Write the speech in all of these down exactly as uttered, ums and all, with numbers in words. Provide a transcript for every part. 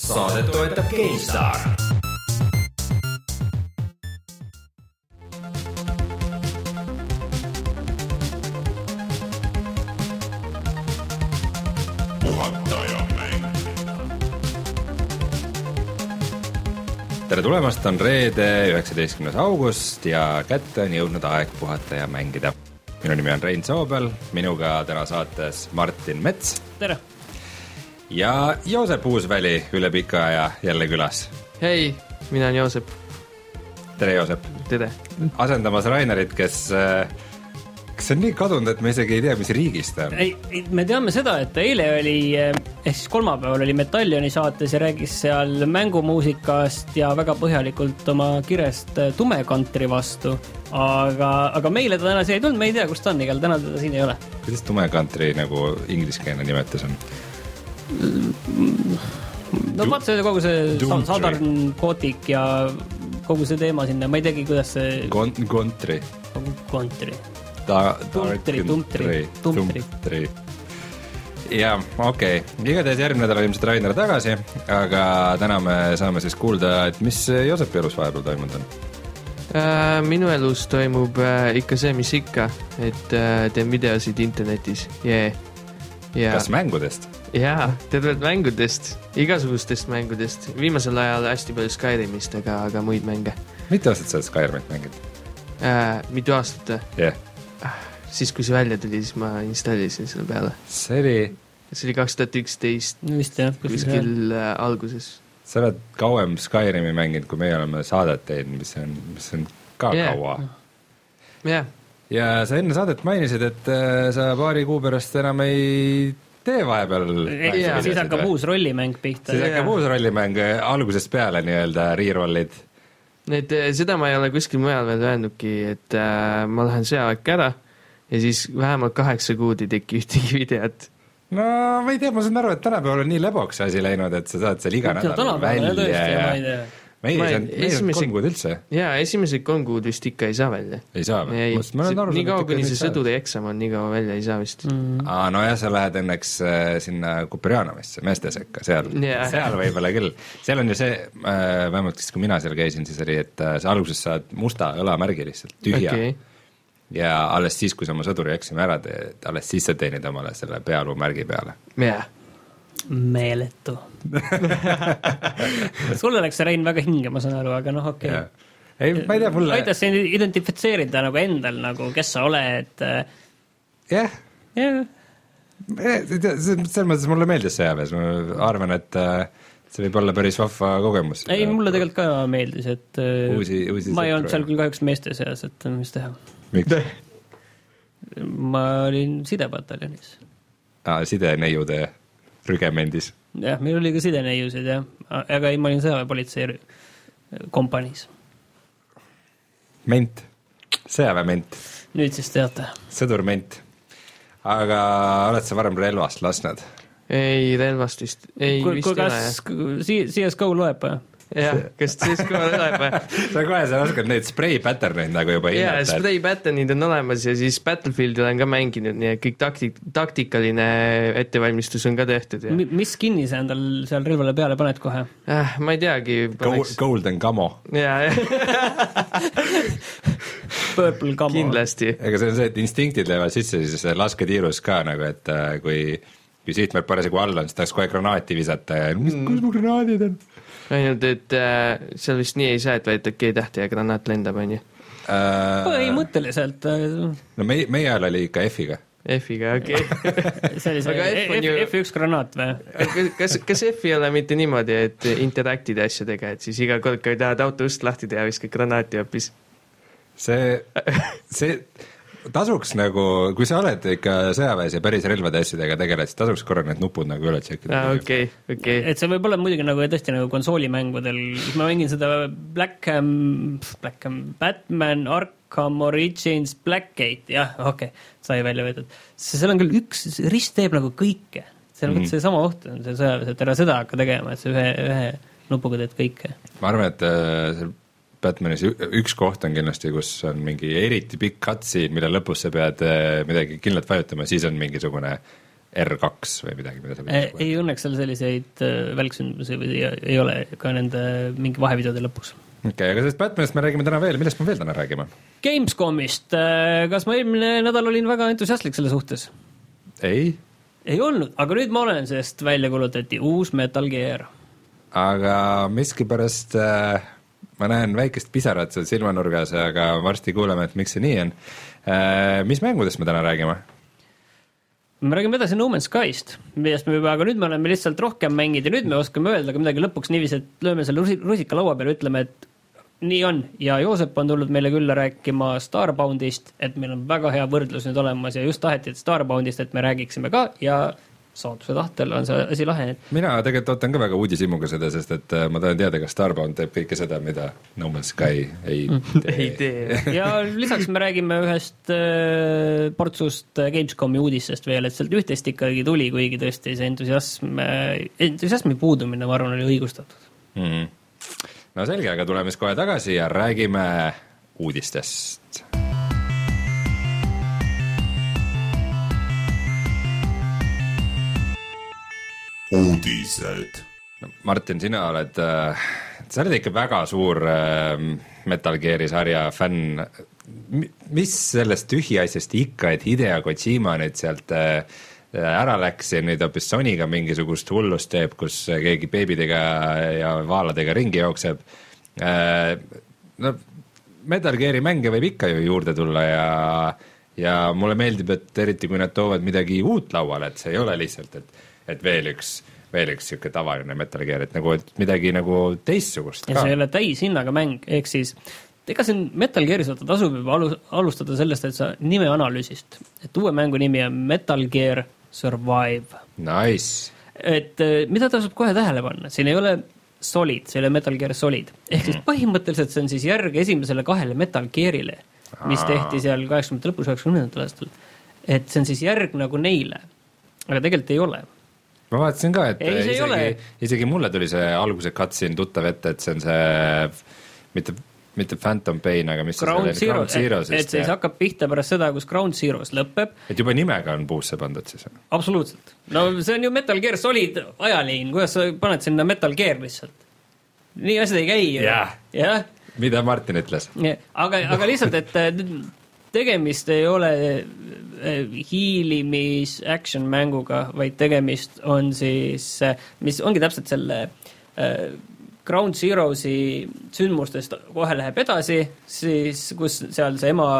Saadet toetab GameStar. Tere tulemast, on reede üheksateistkümnes august ja kätte on jõudnud aeg puhata ja mängida. Minu nimi on Rein Soobel, minuga täna saates Martin Mets. Tere! Ja Joosep Uusväli üle pika aja jälle külas. Hei, mina on Joosep. Tere, Joosep. Tere. Asendamas Rainerit, kes, kes on nii kadunud, et me isegi ei tea, mis riigist on. Ei, me teame seda, et eile oli, ehk siis kolmapäeval oli Metallioni saates ja räägis seal mängumuusikast ja väga põhjalikult oma kirest tumekantri vastu. Aga, aga meile ta täna siia ei tulnud, me ei tea, kus ta on, igal täna teda siin ei ole. Kuidas tumekantri nagu ingliskeelne nimetus on? No vaat see kogu see Southern Gothic ja kogu see teema sinna, ma ei teagi, kuidas see Kon- Kontri Kontri Ta, Tumtri, tumtri, tumtri. Ja, okei okay. Igatahes järgmine nädal ilmselt Rainer tagasi, aga täna me saame siis kuulda, et mis Joosepi elus vahepeal toimunud on. äh, Minu elus toimub äh, ikka see, mis ikka, et äh, teen videosid internetis yeah. ja... Kas mängudest? Jaa, tervelt mängudest, igasugustest mängudest. Viimasel ajal hästi palju Skyrimist, aga, aga muid mänge. Mitu aastat sa oled Skyrimit mängid? äh, Mitu aastat? Yeah. Siis kui see välja tuli, siis ma installisin selle peale. See oli... See oli kaks tuhat üksteist Vist jah, kuskil äh, alguses. Sa oled kauem Skyrimi mänginud, kui meie oleme saadet teinud, mis on, mis on ka yeah. kaua. Yeah. Ja sa enne saadet mainisid, et äh, sa paari kuu pärast enam ei tee vahepeal. Ja, siis hakkab või? Uus rollimäng pihta. Siis hakkab uus rollimäng algusest peale nii-öelda rerollid. Et seda ma ei ole kuskil mujal veel öelnudki, et äh, ma lähen sõjaväkke ära ja siis vähemalt kaheksa kuud ei teki ühtegi videot. No ma ei tea, ma saan aru, et tänapäeval on nii leboks asi läinud, et sa saad seal iga nädal välja ja... Meil ei saanud kolm kuud üldse. Jaa, esimesed kolm kuud vist ikka ei saa välja. Ei saa või? Ei, nii kaua, kuni see sõduri eksam on, nii kaua välja ei saa vist. Mm. Aa, no jah, sa lähed õnneks äh, sinna Kuprianovisse, meeste sekka, seal, yeah. seal võib-olla küll. Seal on ju see, äh, vähemalt kui mina seal käisin, siis oli, et äh, sa alguses saad musta õlamärgi lihtsalt tühja. Okay. Ja alles siis, kui sa oma sõduri eksami ära teed, alles siis sa teenid omale selle pealuu märgi peale. Jah. Yeah. Meeletu. Sulle läks see Rein väga hinge, ma saan aru, aga noh, okei okay. Ei, ma ei tea, mulle aitas siin identifitseerida nagu endal, nagu kes sa oled. Jah yeah. yeah. Selles mõttes mulle meeldis sõjaväes, ma arvan, et see võib olla päris vahva kogemus. Ei, mulle tegelikult ka meeldis, et uusi, uusi ma ei olnud seal küll kahjuks meeste seas, et mis teha. Miks? Ma olin sidepataljonis. Aa, sideneiude rügemendis. Jah, meil oli ka sideneiusid, jah. Aga ei, ma olin sõjaväepolitsei kompaniis. Ment. Sõjaväement. Nüüd siis teate. Sõdurment. Aga oled sa varem relvast lasknud? Ei, relvast vist. Ei, kui, vist ei ole. C S G O loeb või? Jah, kas C S G O loeb või? Sa kohe sa oskad neid spray patternid nagu juba hinnata. Jaa, spray patternid on olemas ja siis Battlefield olen ka mänginud, nii et kõik taktik, taktikaline ettevalmistus on ka tehtud. Ja. Mis skinni sa endal seal relvale peale paned kohe? Äh, ma ei teagi. Paneks... Golden camo. Jaa, jah. Purple camo. Kindlasti. Ega see on see, et instiktid leevad sisse siis lasketiirus ka nagu, et kui, kui sihtmärk parasjagu all on, siis tahaks kohe granaati visata ja mis mm. mu granaadid on? Ainult, et äh, seal vist nii ei saa, et võetud G-tähti ja granaat lendab, on ju? Põhimõtteliselt. No meie, meie ajal oli ikka F-iga. F-iga, okei. Okay. see oli see ju... F üks granaat või? Kas, kas F ei ole mitte niimoodi, et interaktide asjadega, et siis iga kord, kui tahad auto ust lahti teha, viskad granaati hoopis? See, see tasuks nagu, kui sa oled ikka sõjaväes ja päris relvade asjadega tegeled, siis tasuks korra need nupud nagu üle tšekkida. Ah, okei, okay, okei. Okay. Et see võib olla muidugi nagu tõesti nagu konsoolimängudel, ma mängin seda Blackham, Blackham, Batman, Arkham Origins, Blackgate, jah, okei, okay, sai välja võetud. Seal on küll üks, rist teeb nagu kõike. See on mm. see sama oht, see sõjaväes, et ära seda hakka tegema, et see ühe, ühe nupuga teed kõike. Ma arvan, et see Batmanis üks koht on kindlasti, kus on mingi eriti pikk cutscene, mille lõpus sa pead midagi kindlalt vajutama, siis on mingisugune R kaks või midagi, mida sa ei, ei õnneks seal selliseid välksündmusi või ei, ei ole ka nende mingi vahevideode lõpus. Okei, okay, aga sellest Batmanist me räägime täna veel, millest me veel täna räägime? Gamescomist, kas ma eelmine nädal olin väga entusiastlik selle suhtes? Ei. Ei olnud, aga nüüd ma olen, sest välja kulutati uus Metal Gear. Aga miskipärast äh, ma näen väikest pisarat seal silmanurgas, aga varsti kuuleme, et miks see nii on. Äh, mis mängudest me täna räägime? Me räägime edasi No Man's Skyst, millest me juba, aga nüüd me oleme lihtsalt rohkem mängid ja nüüd me oskame öelda ka midagi lõpuks niiviisi, et lööme selle rusika laua peale, ütleme, et nii on. Ja Joosep on tulnud meile külla rääkima Starboundist, et meil on väga hea võrdlus nüüd olemas ja just taheti, et Starboundist, et me räägiksime ka ja saatuse tahtel on see asi lahe. Mina tegelikult ootan ka väga uudishimuga seda, sest et ma tahan teada, kas Starbound teeb kõike seda, mida No Man's Sky ei tee. ei tee. Ja lisaks me räägime ühest äh, portsust Gamescomi uudistest veel, et sealt ühtest ikkagi tuli, kuigi tõesti see entusiasm, entusiasmi puudumine, ma arvan, oli õigustatud. Mm. No selge, aga tuleme siis kohe tagasi ja räägime uudistest. Uudised. No, Martin, sina oled, äh, sa oled ikka väga suur äh, Metal Geari sarja fänn. Mis sellest tühiasjast ikka, et Hideo Kojima nüüd sealt äh, ära läks ja nüüd hoopis Sonyga mingisugust hullust teeb, kus keegi beebidega ja vaaladega ringi jookseb. Äh, no, Metal Geari mänge võib ikka ju juurde tulla ja, ja mulle meeldib, et eriti kui nad toovad midagi uut lauale, et see ei ole lihtsalt, et et veel üks, veel üks siuke tavaline Metal Gear, et nagu et midagi nagu teistsugust ka. Ja see ei ole täishinnaga mäng, ehk siis ega siin Metal Gearis võtta tasub juba alustada sellest, et sa nime analüüsist, et uue mängu nimi on Metal Gear Survive. Nice. Et mida tasub kohe tähele panna, siin ei ole Solid, see ei ole Metal Gear Solid, ehk siis põhimõtteliselt see on siis järg esimesele kahele Metal Gearile, mis tehti seal kaheksakümnendate lõpus üheksakümnendatel aastal, et see on siis järg nagu neile, aga tegelikult ei ole. Ma vaatasin ka, et ei, isegi, isegi mulle tuli see alguse cutscene tuttav ette, et see on see mitte, mitte Phantom Pain, aga mis Ground see Zero, Ground Zero, et, et siis hakkab pihta pärast seda, kus Ground Zero's lõpeb. Et juba nimega on puusse pandud siis? Absoluutselt. No see on ju Metal Gear Solid ajaliin, kuidas sa paned sinna Metal Gear lihtsalt? Nii asjad ei käi. Jah, ja? Mida Martin ütles. Ja, aga, aga lihtsalt, et tegemist ei ole hiilimis action mänguga, vaid tegemist on siis, mis ongi täpselt selle äh, Ground Zero'si sündmustest kohe läheb edasi, siis kus seal see ema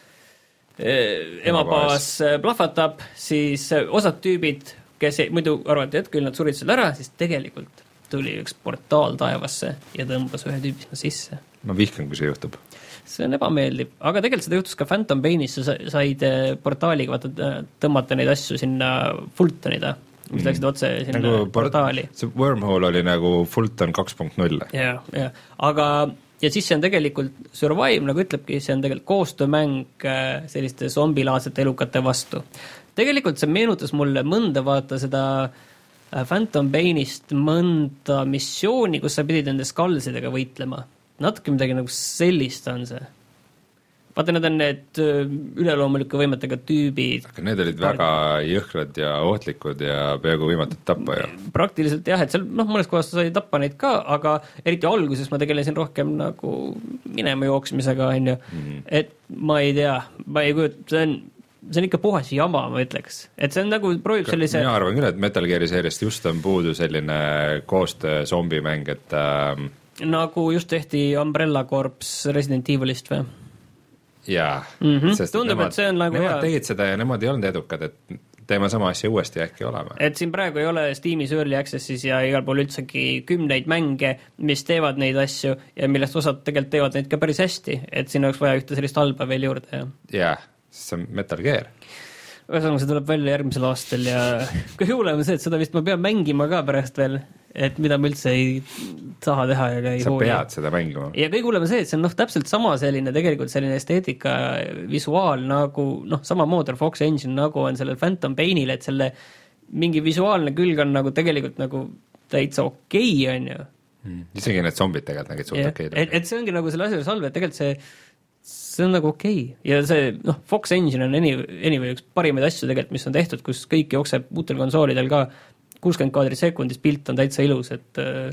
äh, emabaas plahvatab, siis osad tüübid, kes ei, muidu arvati, et küll nad surid seal ära, siis tegelikult tuli üks portaal taevasse ja tõmbas ühe tüübi sinna sisse. Ma vihkan, kui see juhtub. See on ebameeldiv, aga tegelikult seda juhtus ka Phantom Painis, sa said portaaliga vaata, tõmmata neid asju sinna Fultonida, mis mm. läksid otse sinna nagu portaali. See wormhole oli nagu Fulton kaks punkt null. Jah, jah, aga ja siis see on tegelikult Survive, nagu ütlebki, see on tegelikult koostöömäng selliste zombilaadsete elukate vastu. Tegelikult see meenutas mulle mõnda vaata seda Phantom Painist mõnda missiooni, kus sa pidid nende skalsidega võitlema. Natuke midagi nagu sellist on see. Vaata, need on need üleloomuliku võimetega tüübid. Aga need olid väga jõhkrad ja ohtlikud ja peaaegu võimatud tappa. Ja. Praktiliselt jah, et seal noh, mõnes kohas sai tappa neid ka, aga eriti alguses ma tegelesin rohkem nagu minema jooksmisega, on ju. Mm-hmm. Et ma ei tea, ma ei kujuta, see on, see on ikka puhas jama, ma ütleks. Et see on nagu proovib sellise... Mina arvan küll, et Metal Geari seeriast just on puudu selline koostöö zombimäng, et... Äh, nagu just tehti Umbrella Corps Resident Evilist või? Jaa. Mm-hmm. Tundub, nemad, et see on nagu nemad hea. Tegid seda ja nemad ei olnud edukad, et teeme sama asja uuesti äkki olema. Et siin praegu ei ole Steamis Early Accessis ja igal pool üldsegi kümneid mänge, mis teevad neid asju ja millest osad tegelikult teevad neid ka päris hästi, et siin oleks vaja ühte sellist halba veel juurde. Jaa, see on Metal Gear. Ühesõnaga, see tuleb välja järgmisel aastal ja kõige hullem on see, et seda vist ma pean mängima ka pärast veel, et mida ma üldse ei taha teha ja ka ei sa hooli. Sa pead seda mängima. Ja kõige hullem on see, et see on noh, täpselt sama selline tegelikult selline esteetika visuaal nagu noh, sama Modern Fox Engine nagu on sellel Phantom Painil, et selle mingi visuaalne külg on nagu tegelikult nagu täitsa okei okay, on ju. Hmm. Isegi need zombid tegelikult nägid suht okei. Et, et see ongi nagu selle asja salve, et tegelikult see see on nagu okei okay. ja see, noh, Fox Engine on anyway, anyway üks parimaid asju tegelikult, mis on tehtud, kus kõik jookseb uutel konsoolidel ka kuuskümmend kaadrit sekundis, pilt on täitsa ilus, et äh,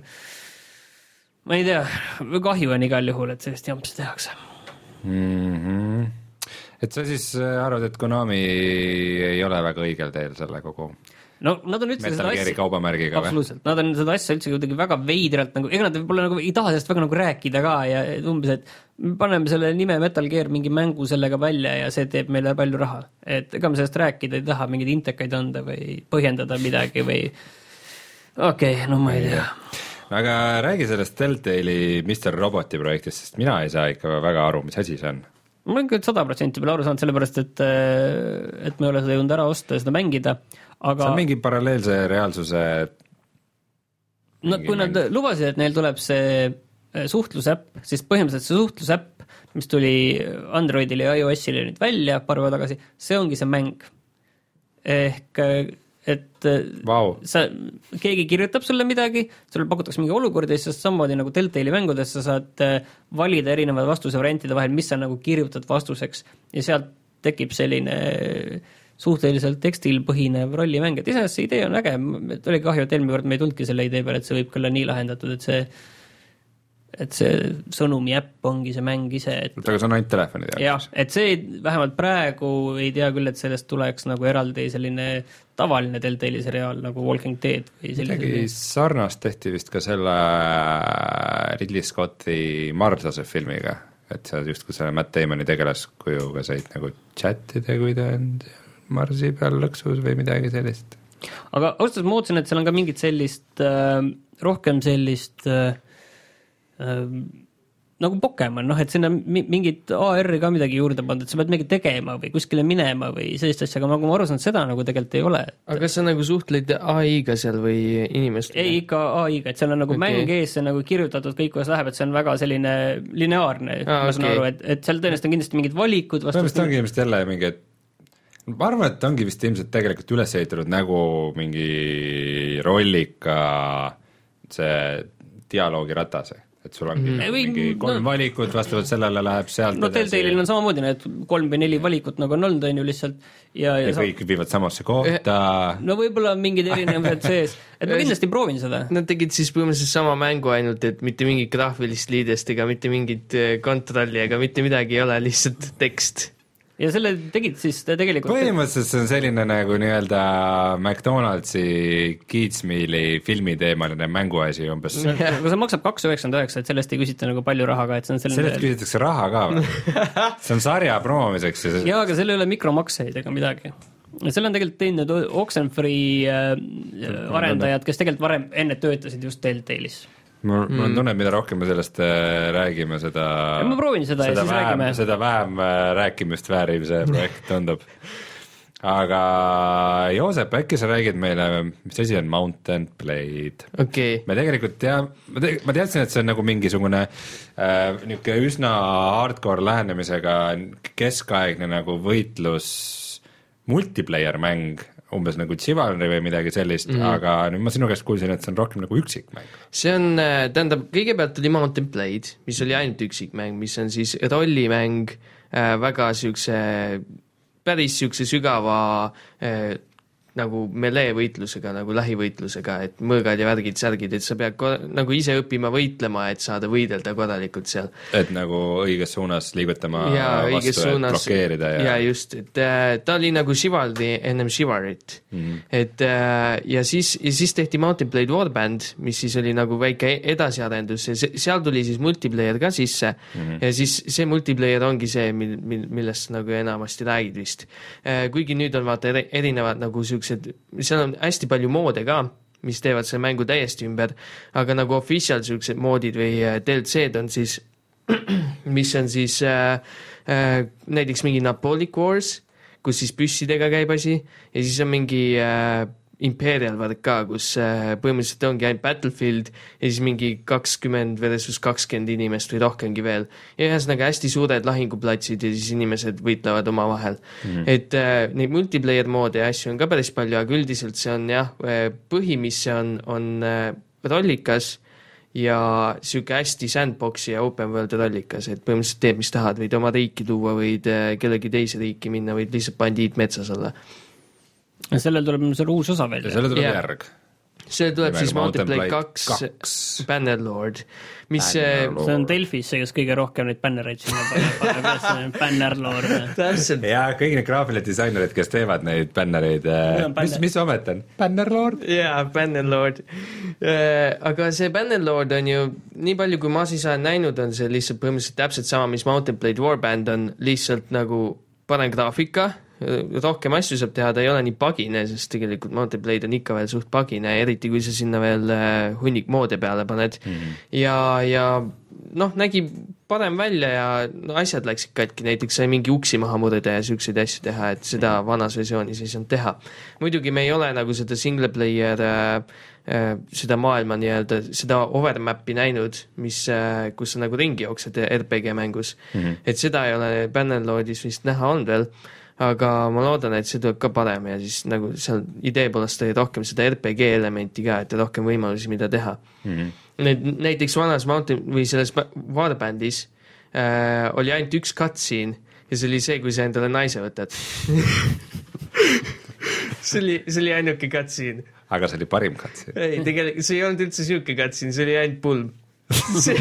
ma ei tea, kahju on igal juhul, et sellist jamps tehakse. Mm-hmm. Et sa siis arvad, et Konami ei ole väga õigel teel selle kogu no nad on üldse Metal Geari kaubamärgiga või? Absoluutselt, nad on seda asja üldse kuidagi väga veidralt nagu, ega nad võib-olla nagu ei taha sellest väga nagu rääkida ka ja umbes, et paneme selle nime Metal Gear mingi mängu sellega välja ja see teeb meile palju raha. Et ega me sellest rääkida ei taha, mingeid intekaid anda või põhjendada midagi või okei okay,, no ma ei tea. Aga räägi sellest Telltale'i mister Roboti projektist, sest mina ei saa ikka väga aru, mis asi see on. Ma olen küll sada protsenti peale aru saanud, sellepärast, et, et me ei ole seda jõudnud ära osta ja seda mängida, aga see on mingi paralleelse reaalsuse no, kui nad mäng. lubasid, et neil tuleb see suhtlusäpp, siis põhimõtteliselt see suhtlusäpp, mis tuli Androidile ja iOSile nüüd välja paar päeva tagasi, see ongi see mäng. Ehk et wow. sa, keegi kirjutab sulle midagi, sulle pakutakse mingi olukord ja siis samamoodi nagu Telltale'i mängudes sa saad valida erinevad vastuse variantide vahel, mis sa nagu kirjutad vastuseks ja sealt tekib selline suhteliselt tekstil põhinev rollimäng, et iseenesest see idee on äge, et oli kahju, et eelmine kord me ei tulnudki selle idee peale, et see võib olla nii lahendatud, et see et see sõnumi äpp ongi see mäng ise, et aga see on ainult telefoni teha. jah, et see vähemalt praegu ei tea küll, et sellest tuleks nagu eraldi selline tavaline Telltale'i seriaal nagu Walking Dead või midagi sarnast tehti vist ka selle Ridley Scotti Marsase filmiga, et sa just kui selle Matt Damoni tegelaskujuga said nagu chatida, kui ta on Marsi peal lõksus või midagi sellist. Aga austas ma ootasin, et seal on ka mingit sellist äh, rohkem sellist äh, äh, nagu Pokemon, noh, et sinna mingit A R-i ka midagi juurde pandud, et sa pead midagi tegema või kuskile minema või sellist asja, aga nagu ma aru saan, seda nagu tegelikult ei ole. Aga kas sa nagu suhtled A I-ga seal või inimestega? Ei, ikka A I-ga, et seal on nagu okay. mäng ees, see nagu kirjutatud kõik, kuidas läheb, et see on väga selline lineaarne, ah, ma saan okay. aru, et, et seal tõenäoliselt on kindlasti mingid valikud. Tõenäoliselt ongi ilmselt jälle mingi, et ma arvan, et ongi vist ilmselt tegelikult üles ehitatud nagu mingi rollika see dialoogiratas, et sul ongi mm. nagu mingi kolm no, valikut, vastavalt sellele läheb sealt no Telltale'il on samamoodi need kolm või neli valikut nagu on olnud, on ju lihtsalt ja, ja, ja kõik sa... viivad samasse kohta no võib-olla mingid erinevad sees, et ma kindlasti proovin seda. Nad tegid siis põhimõtteliselt sama mängu ainult, et mitte mingit graafilist liidest ega mitte mingit kontrolli ega mitte midagi ei ole, lihtsalt tekst. Ja selle tegid siis tegelikult põhimõtteliselt see on selline nagu nii-öelda McDonaldsi Kidsmeali filmiteemaline mänguasi umbes. Aga see maksab kaks üheksakümmend üheksa, et sellest ei küsita nagu palju raha ka, et see on selline sellest küsitakse raha ka või? See on sarja promomiseks ja see... jaa, aga selle ei ole mikromakseid ega midagi. Selle on tegelikult teinud Oxenfree äh, arendajad, kes tegelikult varem enne töötasid just Telltale'is. Mul, mul on tunne, mida rohkem me sellest äh, räägime, seda ja ma proovin seda, seda ja siis vähem, räägime. Seda vähem äh, rääkimist väärib see projekt tundub. Aga Joosep, äkki sa räägid meile, mis asi on Mountain Blade? Okay. Me tegelikult tea, ma, te, ma teadsin, et see on nagu mingisugune äh, niisugune üsna hardcore lähenemisega keskaegne nagu võitlus multiplayer mäng, umbes nagu Chivalry või midagi sellist mm, -hmm. aga nüüd ma sinu käest kuulsin, et see on rohkem nagu üksikmäng. See on, tähendab, kõigepealt oli Mountain Blade, mis oli ainult üksikmäng, mis on siis rollimäng äh, väga siukse, päris siukse sügava äh, nagu melee võitlusega, nagu lähivõitlusega, et mõõgad ja värgid, särgid, et sa pead ko- nagu ise õppima võitlema, et saada võidelda korralikult seal. Et nagu õiges suunas liigutama ja, vastu, suunas, et blokeerida. Ja, ja just, et äh, ta oli nagu Chivalry ennem Chivalryt mm-hmm. et äh, ja, siis, ja siis tehti Mountain Blade Warband, mis siis oli nagu väike edasiarendus ja se- seal tuli siis multiplayer ka sisse mm-hmm. ja siis see multiplayer ongi see, mil, mil, millest nagu enamasti räägid vist äh,. Kuigi nüüd on vaata erinevad nagu siuksed, seal on hästi palju moode ka, mis teevad selle mängu täiesti ümber, aga nagu official siuksed moodid või D L C-d on siis, mis on siis äh, äh, näiteks mingi Napoleonic Wars, kus siis püssidega käib asi ja siis on mingi äh, Imperial värk ka, kus äh, põhimõtteliselt ongi ainult Battlefield ja siis mingi kakskümmend versus kakskümmend inimest või rohkemgi veel. Ja ühesõnaga hästi suured lahinguplatsid ja siis inimesed võitlevad oma vahel. Mm-hmm. Et äh, neid multiplayer moode ja asju on ka päris palju, aga üldiselt see on jah, põhi, mis see on, on äh, rollikas ja siuke hästi sandboxi ja open world rollikas, et põhimõtteliselt teed, mis tahad, võid oma riiki tuua, võid kellegi teise riiki minna, võid lihtsalt bandiit metsas olla. Ja sellel tuleb selle uus osa välja. Ja sellel tuleb yeah. järg. See tuleb siis Mountain Blade kaks Bannerlord, mis Bannerlord. See on Delfis see, kes kõige rohkem neid bannereid sinna Bannerlord. ja kõik need graafilised disainerid, kes teevad neid bannereid, mis, mis amet on? Bannerlord? jaa, Bannerlord. Aga see Bannerlord on ju, nii palju kui ma siis olen näinud, on see lihtsalt põhimõtteliselt täpselt sama, mis Mountain Blade Warband on, lihtsalt nagu parem graafika, rohkem asju saab teha, ta ei ole nii pagine, sest tegelikult Mountain Blade on ikka veel suht pagine, eriti kui sa sinna veel hunnik moode peale paned mm-hmm. ja, ja noh, nägi parem välja ja no, asjad läksid katki, näiteks sai mingi uksi maha murda ja sükseid asju teha, et seda vanas versioonis ei saanud teha. Muidugi me ei ole nagu seda single player äh, seda maailma nii-öelda, seda overmappi näinud, mis, kus sa nagu ringi jooksed R P G mängus mm-hmm. et seda ei ole Bannerlordis vist näha olnud veel, aga ma loodan, et see tuleb ka parem ja siis nagu seal idee poolest oli rohkem seda R P G elementi ka, et rohkem võimalusi, mida teha mm-hmm. Need, näiteks vanas Mountain või selles Warbandis äh, oli ainult üks cutscene ja see oli see, kui sa endale naise võtad see oli, see oli ainuke cutscene. Aga see oli parim cutscene? Ei, tegelikult see ei olnud üldse siuke cutscene, see oli ainult pulm see...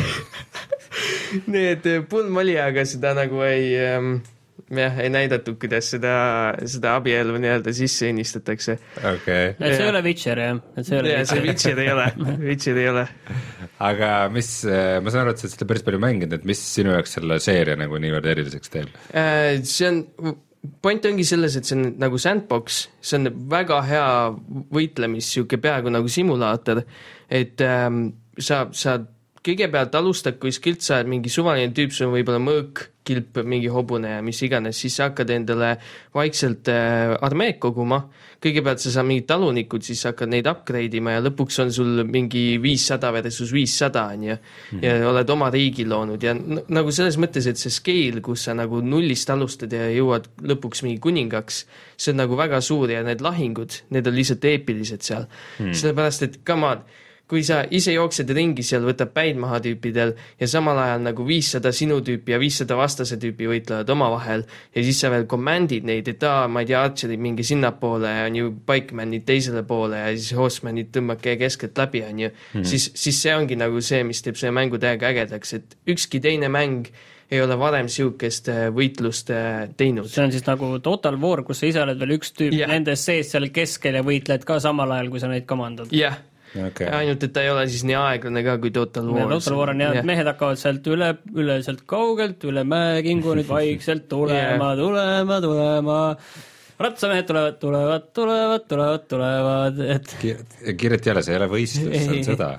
Need pulm oli, aga seda nagu ei ähm, jah, ei näidatud, kuidas seda, seda abielu nii-öelda sisse innistatakse. Okay. Et see ei ole Witcher, jah? Et see, ja, see Witcher ei ole. Witcher ei ole. Aga mis, ma saan aru, et sa seda päris palju mänginud, et mis sinu jaoks selle seeria nagu niivõrd eriliseks teeb? See on, point ongi selles, et see on nagu sandbox, see on väga hea võitlemis, siuke peaaegu nagu simulaator, et ähm, sa, sa kõigepealt alustad kuskilt, sa oled mingi suvaline tüüp, sul on võib-olla mõõk, kilp, mingi hobune ja mis iganes, siis sa hakkad endale vaikselt äh, armeed koguma, kõigepealt sa saad mingid talunikud, siis sa hakkad neid upgrade ima ja lõpuks on sul mingi viissada versus viissada on ju, mm-hmm. ja oled oma riigi loonud ja n- nagu selles mõttes, et see scale, kus sa nagu nullist alustad ja jõuad lõpuks mingi kuningaks, see on nagu väga suur ja need lahingud, need on lihtsalt eepilised seal, mm-hmm. sellepärast, et come on, kui sa ise jooksed ringi seal, võtab päid maha tüüpidel ja samal ajal nagu viissada sinu tüüpi ja viissada vastase tüüpi võitlevad oma vahel ja siis sa veel commandid neid, et aa, ma ei tea, archerid mingi sinnapoole ja on ju bikemanid teisele poole ja siis horsemanid tõmmake keskelt läbi on ju, mm-hmm. siis, siis see ongi nagu see, mis teeb selle mängu täiega ägedaks, et ükski teine mäng ei ole varem siukest võitlust teinud. See on siis nagu Total War, kus sa ise oled veel üks tüüp yeah. nendes sees seal keskel ja võitled ka samal ajal, kui sa neid komandad. jah yeah. Okay. Ainult, et ta ei ole siis nii aeglane ka kui Total War. Total War on jah, yeah. mehed hakkavad sealt üle, üle sealt kaugelt, üle mäekingu nüüd vaikselt tulema yeah., tulema, tulema. Ratsamehed tulevad, tulevad, tulevad, tulevad, tulevad, et... Kiiret jälle, see ei ole võistlus, see on sõda.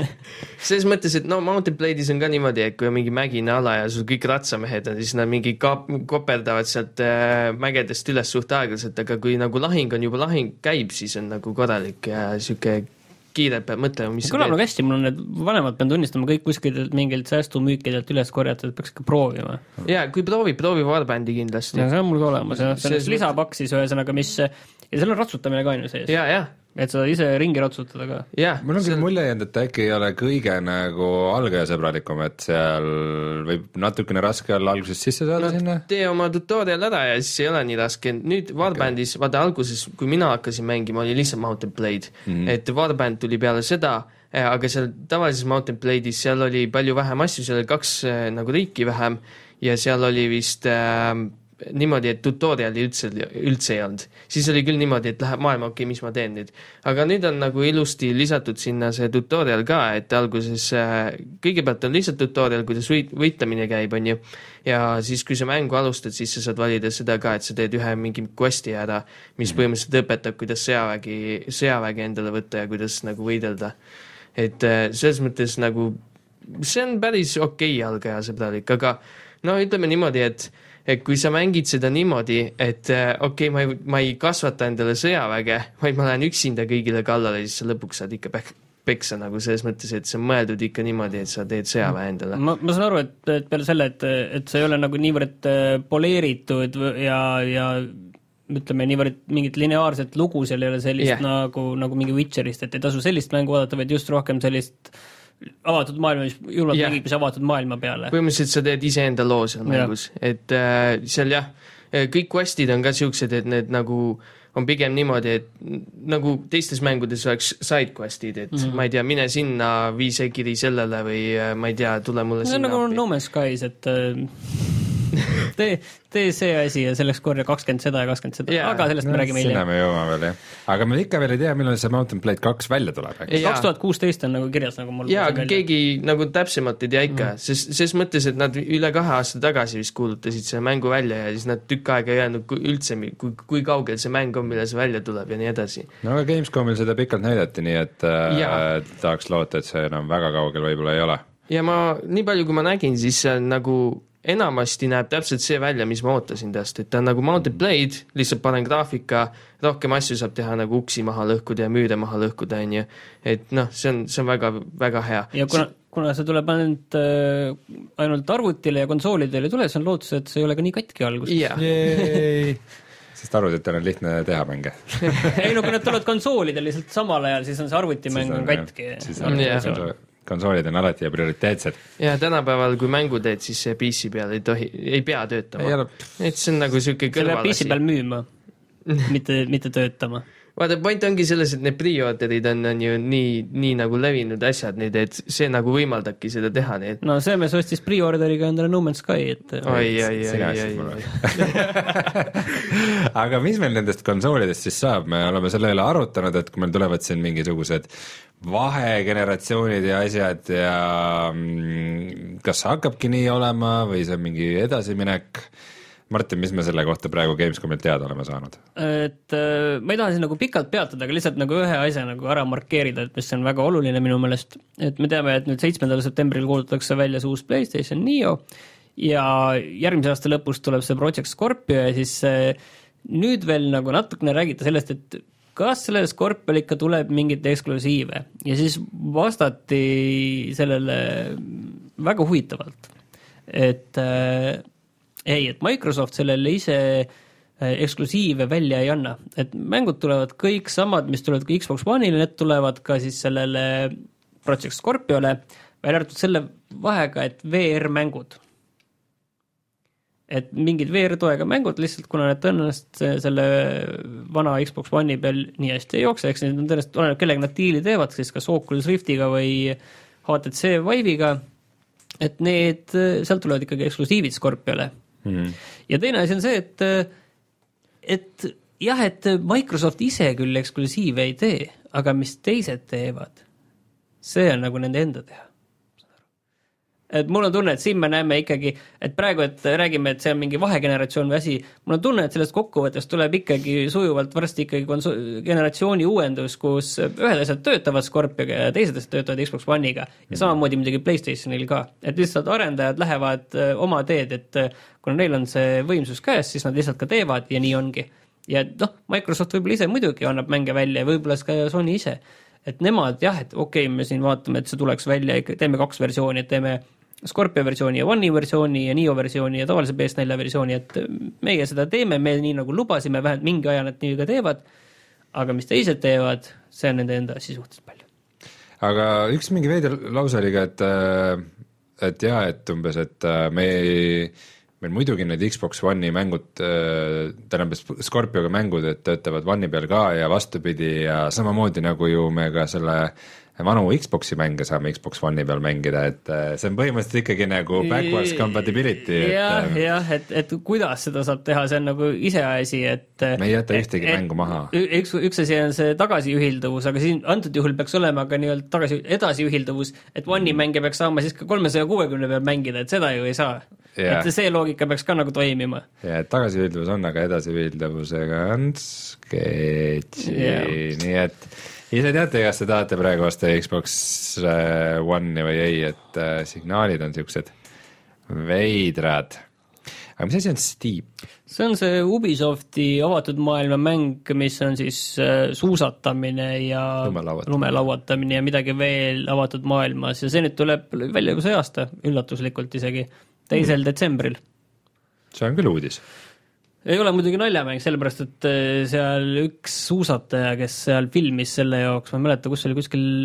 Selles mõttes, et no Mountain Blade'is on ka niimoodi, et kui on mingi mägine ala ja sul kõik ratsamehed on, siis nad mingi kap- koperdavad sealt äh, mägedest üles suht aeglaselt, aga kui nagu lahing on juba lahing käib, siis on nagu korralik ja siuke kiirelt peab mõtlema, mis kõlab nagu hästi, mul on need vanemad pean tunnistama kõik kuskilt mingilt säästumüükidelt üles korjatud, et peaks ikka proovima. Jaa, kui proovi, proovi Warbandi kindlasti. Ja see on mul ka olemas, see on lisapaks siis ühesõnaga, mis ja seal on ratsutamine ka ainu sees. Jaa, jah. Et sa ise ringi ratsutada ka. Yeah, mul on küll see... mulje jäänud, et ta äkki ei ole kõige nagu algajasõbralikum, et seal võib natukene raske olla algusest sisse saada no, sinna. Tee oma tutorial ära ja siis ei ole nii raske. Nüüd Warbandis, okay. vaata alguses, kui mina hakkasin mängima, oli lihtsalt Mountain Blade. Mm-hmm. Et Warband tuli peale seda, aga seal tavalises Mountain Blade'is seal oli palju vähem asju, seal oli kaks nagu riiki vähem ja seal oli vist... Äh, niimoodi, et tutoriali üldse, üldse ei olnud. Siis oli küll niimoodi, et läheb maailma, okei, okay, mis ma teen nüüd. Aga nüüd on nagu ilusti lisatud sinna see tutorial ka, et alguses äh, kõigepealt on lihtsalt tutorial, kuidas võit, võitlemine käib, on ju. Ja siis, kui sa mängu alustad, siis sa saad valida seda ka, et sa teed ühe mingi questi ära, mis põhimõtteliselt õpetab, kuidas sõjavägi, sõjavägi endale võtta ja kuidas nagu võidelda. Et äh, selles mõttes nagu, see on päris okei okay algaja sõbralik, aga no ütleme niimoodi, et et kui sa mängid seda niimoodi, et okei, okay, ma, ma ei kasvata endale sõjaväge, vaid ma lähen üksinda kõigile kallale, siis sa lõpuks saad ikka pek- peksa nagu selles mõttes, et see on mõeldud ikka niimoodi, et sa teed sõjaväe endale. Ma, ma saan aru, et, et peale selle, et, et see ei ole nagu niivõrd poleeritud ja, ja ütleme niivõrd mingit lineaarset lugu, seal ei ole sellist yeah. nagu, nagu mingi Witcherist, et ei tasu sellist mängu vaadata, vaid just rohkem sellist avatud maailma, mis julmalt mängib, mis avatud maailma peale. Põhimõtteliselt sa teed iseenda loo seal mängus, et äh, seal jah, kõik questid on ka siuksed, et need nagu on pigem niimoodi, et nagu teistes mängudes oleks side questid, et mm-hmm. ma ei tea, mine sinna, vii see kiri sellele või ma ei tea, tule mulle see sinna. See on nagu No Man's Skies, et tee, tee see asi ja selleks korja kakskümmend seda ja kakskümmend seda, yeah. aga sellest no, me räägime hiljem. Sinna me jõuame veel, jah. Aga me ikka veel ei tea, millal see Mountain Blade kaks välja tuleb. kaks tuhat kuusteist on nagu kirjas, nagu mul jaa, aga keegi nagu täpsemalt ei tea ikka, mm. sest ses mõttes, et nad üle kahe aasta tagasi vist kuulutasid selle mängu välja ja siis nad tükk aega ei jäänud üldse, kui, kui kaugel see mäng on, mille see välja tuleb ja nii edasi. No aga Gamescomil seda pikalt näidati, nii et äh, tahaks loota, et see enam väga kaugel võib-olla ei ole. Ja ma, nii palju kui ma nägin, siis nagu enamasti näeb täpselt see välja, mis ma ootasin tast, et ta on nagu Mountain Blade, lihtsalt panen graafika, rohkem asju saab teha nagu uksi maha lõhkuda ja müüre maha lõhkuda, on ju. Et noh, see on, see on väga, väga hea. Ja kuna, kuna see tuleb ainult, äh, ainult arvutile ja konsoolidele tule, see on lootus, et see ei ole ka nii katki algus. Yeah. Sest arvutitel on lihtne teha mänge. ei no kui nad tulevad konsoolidele lihtsalt samal ajal, siis on see arvutimäng on, on katki. Siis on, yeah. konsoolid on alati ja prioriteetsed. Ja tänapäeval, kui mängu teed, siis see P C peal ei tohi, ei pea töötama. Et see on nagu siuke kõrvalasi. See peab P C peal müüma, mitte, mitte töötama. Vaata, point ongi selles, et need pre-orderid on, on ju nii, nii nagu levinud asjad, nii et see nagu võimaldabki seda teha. Nii et... No see mees ostis pre-orderiga endale No Man's Sky, et... Oi, oi, oi, oi. Aga mis meil nendest konsoolidest siis saab? Me oleme selle üle arutanud, et kui meil tulevad siin mingisugused vahegeneratsioonid ja asjad ja kas hakkabki nii olema või see on mingi edasiminek? Martin, mis me selle kohta praegu Gamescomilt teada oleme saanud? Et äh, ma ei taha siin nagu pikalt peatada, aga lihtsalt nagu ühe asja nagu ära markeerida, et mis on väga oluline minu meelest, et me teame, et nüüd seitsmendal septembril kuulutatakse välja see uus PlayStation Neo ja järgmise aasta lõpus tuleb see Project Scorpio ja siis äh, nüüd veel nagu natukene räägita sellest, et kas sellele Scorpiole ikka tuleb mingit eksklusiive ja siis vastati sellele väga huvitavalt, et äh, ei, et Microsoft sellele ise eksklusiive välja ei anna, et mängud tulevad kõik samad, mis tulevad ka Xbox One'ile, need tulevad ka siis sellele Project Scorpiole, välja arvatud selle vahega, et V R-mängud. Et mingid V R-toega mängud lihtsalt, kuna need tõenäoliselt selle vana Xbox One'i peal nii hästi ei jookse, eks need on tõenäoliselt oleneb, kellega nad diili teevad, siis kas Oculus Riftiga või H T C Vive'iga, et need, sealt tulevad ikkagi eksklusiivid Scorpiole. Mm-hmm. Ja teine asi on see, et, et jah, et Microsoft ise küll eksklusiive ei tee, aga mis teised teevad, see on nagu nende enda teha. Et mul on tunne, et siin me näeme ikkagi, et praegu, et räägime, et see on mingi vahegeneratsioon või asi, mul on tunne, et sellest kokkuvõttest tuleb ikkagi sujuvalt varsti ikkagi konso- generatsiooni uuendus, kus ühed asjad töötavad Scorpioga ja teised asjad töötavad Xbox One'iga ja samamoodi muidugi PlayStationil ka. Et lihtsalt arendajad lähevad oma teed, et kuna neil on see võimsus käes, siis nad lihtsalt ka teevad ja nii ongi. Ja noh, Microsoft võib-olla ise muidugi annab mänge välja ja võib-olla ka Sony ise. Et nemad jah, et okei, okay, me siin vaatame, et see tuleks välja, teeme kaks versiooni, et teeme Scorpio versiooni ja One'i versiooni ja Neo versiooni ja tavalise P S neli versiooni, et meie seda teeme, me nii nagu lubasime, vähemalt mingi aja nad nii ka teevad, aga mis teised teevad, see on nende enda asja suhtes palju. Aga üks mingi veider lause oli ka, et, et jah, et umbes, et me ei, meil muidugi need Xbox One'i mängud, tähendab Scorpioga mängud, et töötavad One'i peal ka ja vastupidi ja samamoodi nagu ju me ka selle vanu Xboxi mänge saame Xbox One'i peal mängida, et see on põhimõtteliselt ikkagi nagu backwards compatibility. Jah, et, jah, et, et kuidas seda saab teha, see on nagu iseasi, et me ei jäta ühtegi et, mängu maha. Üks, üks asi on see tagasiühildavus, aga siin antud juhul peaks olema ka nii-öelda tagasi, edasiühildavus, et One'i mänge peaks saama siis ka kolmesaja kuuekümne peal mängida, et seda ju ei saa. Yeah. Et see loogika peaks ka nagu toimima. Ja, et tagasiühildavus on, aga edasiühildavusega on sketši, yeah. Nii et ise teate, kas te tahate praegu osta Xbox One'i või ei, et äh, signaalid on siuksed veidrad. Aga mis asi on Steep? See on see Ubisofti avatud maailma mäng, mis on siis äh, suusatamine ja lumelauatamine ja midagi veel avatud maailmas ja see nüüd tuleb välja kui see aasta, üllatuslikult isegi, teisel mm. detsembril. See on küll uudis. Ei ole muidugi naljamäng, sellepärast, et seal üks suusataja, kes seal filmis selle jaoks, ma ei mäleta, kus oli kuskil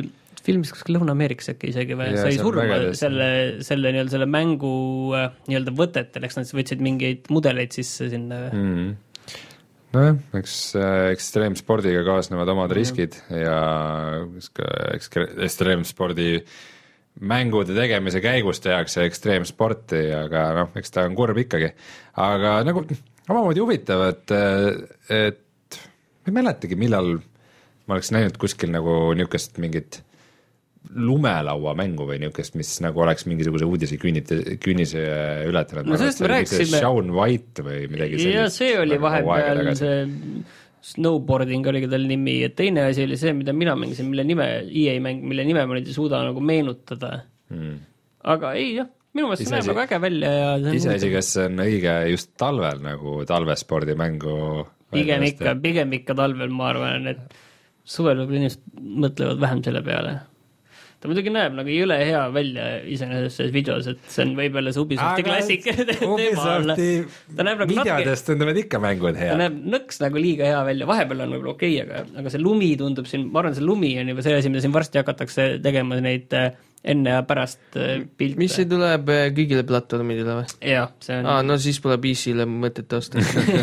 filmis kuskil Lõuna-Ameerikas äkki isegi või sai surma selle, selle, nii-öelda, selle mängu nii-öelda võtetel, eks nad võtsid mingeid mudeleid sisse sinna mm. Nojah, eks ekstreemspordiga kaasnevad omad mm. riskid ja eks ekstreemspordi mängude tegemise käigus tehakse ekstreemsporti, aga noh, eks ta on kurb ikkagi. Aga nagu omamoodi huvitav, et, et ma ei mäletagi, millal ma oleks näinud kuskil nagu niukest mingit lumelaua mängu või niukest, mis nagu oleks mingisuguse uudise küünite, küünise ületanud. No sellest me rääksime. Shaun White või midagi sellist. Ja see oli vahepeal see snowboarding oligi tal nimi ja teine asi oli see, mida mina mängisin, mille nime, E A mäng, mille nime ma nüüd ei suuda nagu meenutada. Hmm. Aga ei, jah, minu mõttes see näeb nagu äge välja. Ja ise asi, kas on õige just talvel nagu talvespordi mängu? Pigem ikka, pigem ikka talvel, ma arvan, et suvel võib-olla inimesed mõtlevad vähem selle peale. Ta muidugi näeb nagu jõle hea välja iseenesest selles videos, et see on võib-olla see Ubisofti klassik Ubisofti nagu videodest tunduvad ikka mängud hea. Ta näeb nõks nagu liiga hea välja, vahepeal on võib-olla okei, aga, aga see lumi tundub siin, ma arvan, see lumi on juba see asi, mida siin varsti hakatakse tegema neid enne ja pärast pilte. Mis see tuleb kõigile platvormidele või? Jah, see on... Aa, no siis pole P C-le mõtet osta.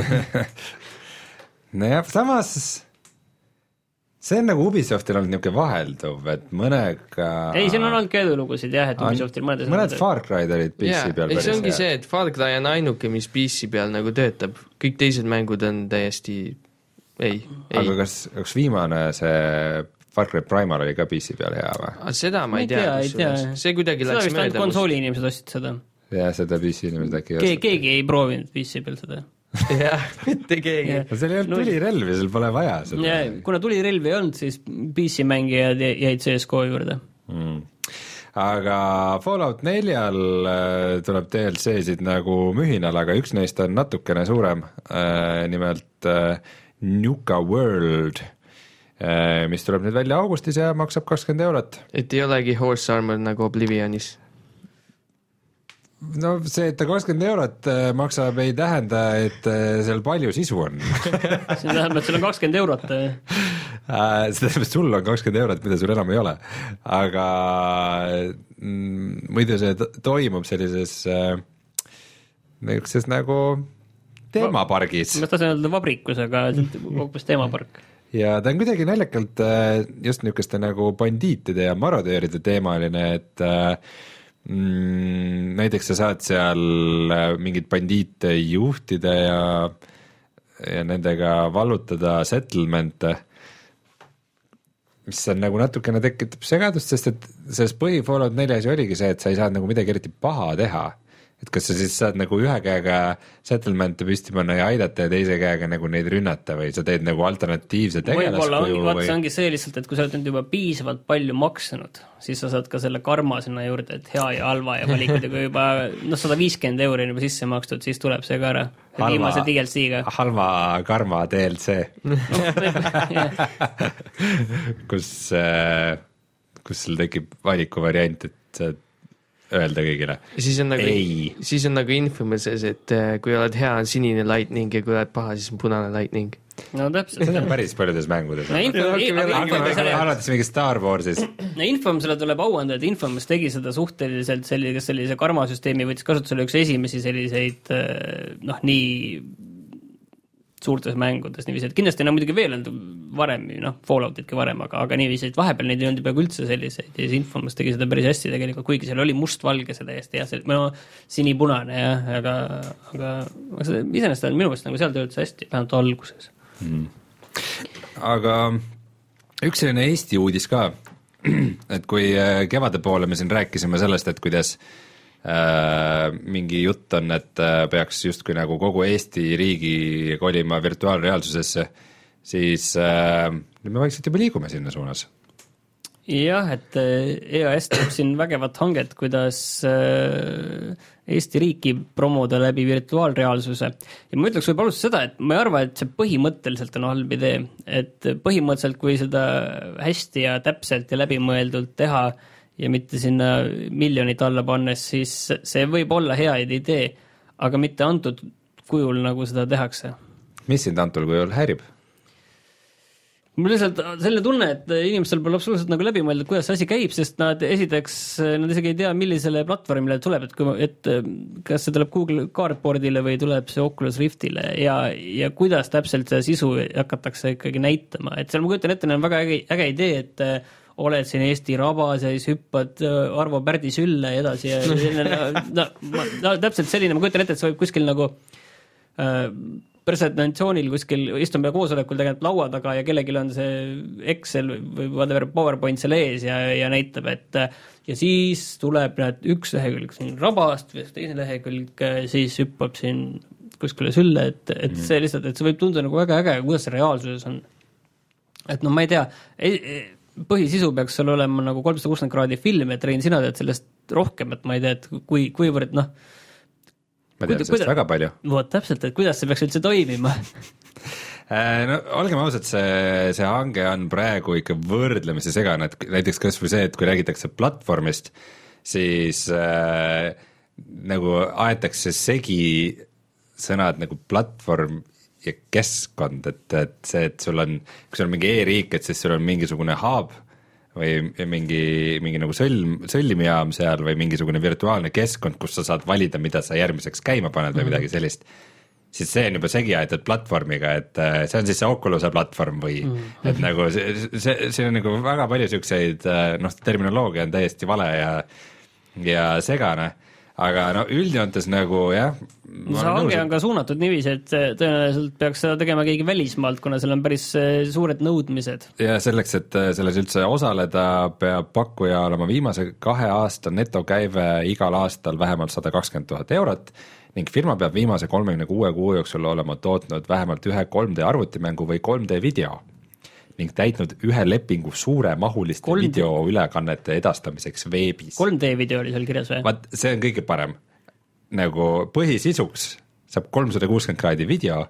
No jah, samas... See on nagu Ubisoftil olnud niuke vahelduv, et mõnega... Ei, siin on olnud ka edulugusid, jah, et Ubisoftil mõnedes... Mõned Far Cry'd olid P C yeah, peal päris. See ongi see, et Far Cry on ainuke, mis P C peal nagu töötab. Kõik teised mängud on täiesti... Ei, ei. Aga kas, kas viimane see Far Cry Primal oli ka P C peal hea või? Seda ma ei tea, tea, ei tea. See kuidagi seda läks mööda. Seda vist konsooli inimesed ostsid seda. Jah, seda P C inimesed äkki Ke- keegi ei proovinud P C peal seda. jah, mitte keegi. No seal ei olnud tulirelvi, seal pole vaja seda. Ja, kuna tulirelvi ei olnud, siis P C mängijad jäid C S G O juurde. Mm. Aga Fallout neljal tuleb D L C-sid nagu mühinal, aga üks neist on natukene suurem, nimelt Nuka World, mis tuleb nüüd välja augustis ja maksab kakskümmend eurot. Et ei olegi horse armor nagu Oblivionis. No see, et ta kakskümmend eurot maksab, ei tähenda, et seal palju sisu on. See tähendab, et sul on kakskümmend eurot. See tähendab, et sul on kakskümmend eurot, mida sul enam ei ole. Aga mm, muidu see toimub sellises niisuguses nagu teemapargis. Ma tahan öelda vabrikus, aga hoopis teemapark. Ja ta on kuidagi naljakalt just niisuguste nagu bandiitide ja marodööride teemaline, et Mm, näiteks sa saad seal mingid bandiite juhtida ja, ja nendega vallutada settlemente, mis on nagu natukene tekitab segadust, sest et selles põhi Fallout neljas oligi see, et sa ei saa nagu midagi eriti paha teha. Et kas sa siis saad nagu ühe käega settlemente püsti panna ja aidata ja teise käega nagu neid rünnata või sa teed nagu alternatiivse tegelaskuju või... Vaat see ongi see lihtsalt, et kui sa oled nüüd juba piisavalt palju maksanud, siis sa saad ka selle karma sinna juurde, et hea ja halva ja valikud ja kui juba no, sada viiskümmend euri on juba sisse makstud, siis tuleb see ka ära. Viimase D L C-ga. Halva karma D L C. kus, kus sul tekib valikuvariant, et sa öelda kõigile. Siis on nagu, siis on nagu Infamouses, et kui oled hea, on sinine lightning ja kui oled paha, siis on punane lightning. No täpselt. See on päris paljudes mängudes. No, Arvates mingi Star Warsis. No Infamousele tuleb auanda, et Infamous tegi seda suhteliselt sellise, sellise karmasüsteemi võttis kasutusele üks esimesi selliseid noh, nii suurtes mängudes niiviisi, et kindlasti on muidugi veel varem, noh, Falloutitki varem, aga, aga niiviisi, et vahepeal neid ei olnud peaaegu üldse selliseid ja Infamous tegi seda päris hästi tegelikult, kuigi seal oli mustvalge seda täiesti ja see, no sinipunane ja, aga, aga iseenesest on minu meelest nagu seal töötas hästi, vähemalt alguses. Mm. Aga üks selline Eesti uudis ka, et kui kevade poole me siin rääkisime sellest, et kuidas Äh, mingi jutt on, et peaks justkui nagu kogu Eesti riigi kolima virtuaalreaalsusesse, siis äh, me vaikselt juba liigume sinna suunas. Jah, et E A S teeb siin vägevat hanget, kuidas äh, Eesti riiki promoda läbi virtuaalreaalsuse. Ja ma ütleks võib alustada seda, et ma ei arva, et see põhimõtteliselt on halb idee, et põhimõtteliselt kui seda hästi ja täpselt ja läbimõeldult teha ja mitte sinna miljonit alla pannes, siis see võib olla hea idee, aga mitte antud kujul, nagu seda tehakse. Mis sind antud kujul häirib? mul lihtsalt selline tunne, et inimestel pole absoluutselt nagu läbi mõeldud, kuidas see asi käib, sest nad esiteks, nad isegi ei tea, millisele platvormile tuleb, et, kui, et kas see tuleb Google Cardboardile või tuleb see Oculus Riftile ja, ja kuidas täpselt seda sisu hakatakse ikkagi näitama, et seal ma kujutan ette, on väga äge, äge idee, et oled siin Eesti rabas ja siis hüppad Arvo Pärdi sülle ja edasi ja no, no, no täpselt selline, ma kujutan ette, et see võib kuskil nagu äh, presentatsioonil kuskil istume koosolekul tegelikult laua taga ja kellelgi on see Excel või whatever PowerPoint seal ees ja, ja näitab, et ja siis tuleb need üks lehekülg siin rabast või teine lehekülg, siis hüppab siin kuskile sülle, et, et mm. see lihtsalt, et see võib tunduda nagu väga äge, kuidas see reaalsuses on. Et no ma ei tea, põhisisu peaks seal olema nagu kolmsada kuuskümmend kraadi film, et Rein, sina tead sellest rohkem, et ma ei tea, et kui, kuivõrd noh, ma tean sellest väga palju. Vot täpselt, et kuidas see peaks üldse toimima? no olgem ausad, see, see hange on praegu ikka võrdlemisi segane, et näiteks kas või see, et kui räägitakse platvormist, siis äh, nagu aetakse segi sõnad nagu platvorm ja keskkond, et, et see, et sul on, kui sul on mingi e-riik, et siis sul on mingisugune hub või mingi, mingi nagu sõlm, sõlmijaam seal või mingisugune virtuaalne keskkond, kus sa saad valida, mida sa järgmiseks käima paned või mm-hmm. midagi sellist, siis see on juba segi aetud platvormiga, et see on siis see Oculus'e platvorm või mm-hmm. et nagu see, see, see on nagu väga palju siukseid, noh, terminoloogia on täiesti vale ja, ja segane, aga no üldjoontes nagu jah. See hange on ka suunatud niiviisi, et tõenäoliselt peaks seda tegema keegi välismaalt, kuna seal on päris suured nõudmised. Ja selleks, et selles üldse osaleda, peab pakkuja olema viimase kahe aasta netokäive igal aastal vähemalt sada kakskümmend tuhat eurot ning firma peab viimase kolmekümne kuue kuu jooksul olema tootnud vähemalt ühe kolm D arvutimängu või kolm D video ning täitnud ühe lepingu suuremahuliste kolm D videoülekannete edastamiseks veebis. kolm D video oli seal kirjas või? Vaat, see on kõige parem. Nagu põhisisuks saab kolmsada kuuskümmend kraadi video,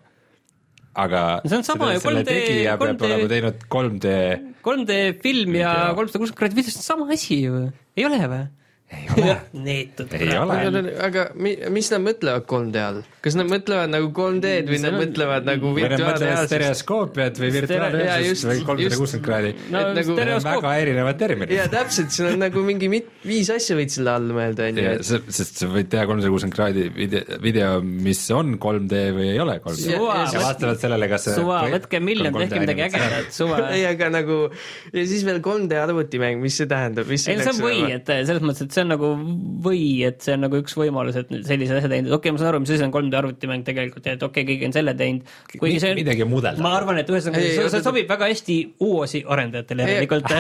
aga see on sama ju, kolm D, kolm D, peab olema teinud kolm D kolm D film video. Ja kolmsada kuuskümmend kraadi video, see on sama asi ju, ei ole või? Ei ole. Neetud. Ei ole. Aga, aga mis nad mõtlevad kolm D all? Kas nad mõtlevad nagu kolm D-d või nad mõtlevad nagu virtuaalreaalsust? Stereoskoopiat või virtuaalreaalsust või kolmsada kuuskümmend kraadi. No, nagu väga erinevad terminid. Ja täpselt, see on nagu mingi mit, viis asja võid selle all mõelda. Ja, sest sa võid teha kolmsada kuuskümmend kraadi video, video, mis on kolm D või ei ole kolm D. Suva, ja vastavalt sellele, kas suva, võtke miljon, tehke midagi ägedat, suva. Ei, aga nagu, ja siis veel kolm D arvutimäng, mis see tähendab? Ei, see on või, et selles mõttes, et see on nagu või, et see on nagu üks võimalus, et sellise asja teinud, okei okay,, ma saan aru, mis asi on kolm D arvutimäng tegelikult ja et okei okay,, keegi on selle teinud, kuigi see on, midagi mudelda. Ma arvan, et ühesõnaga, see, see sobib väga hästi uusi arendajatele järelikult.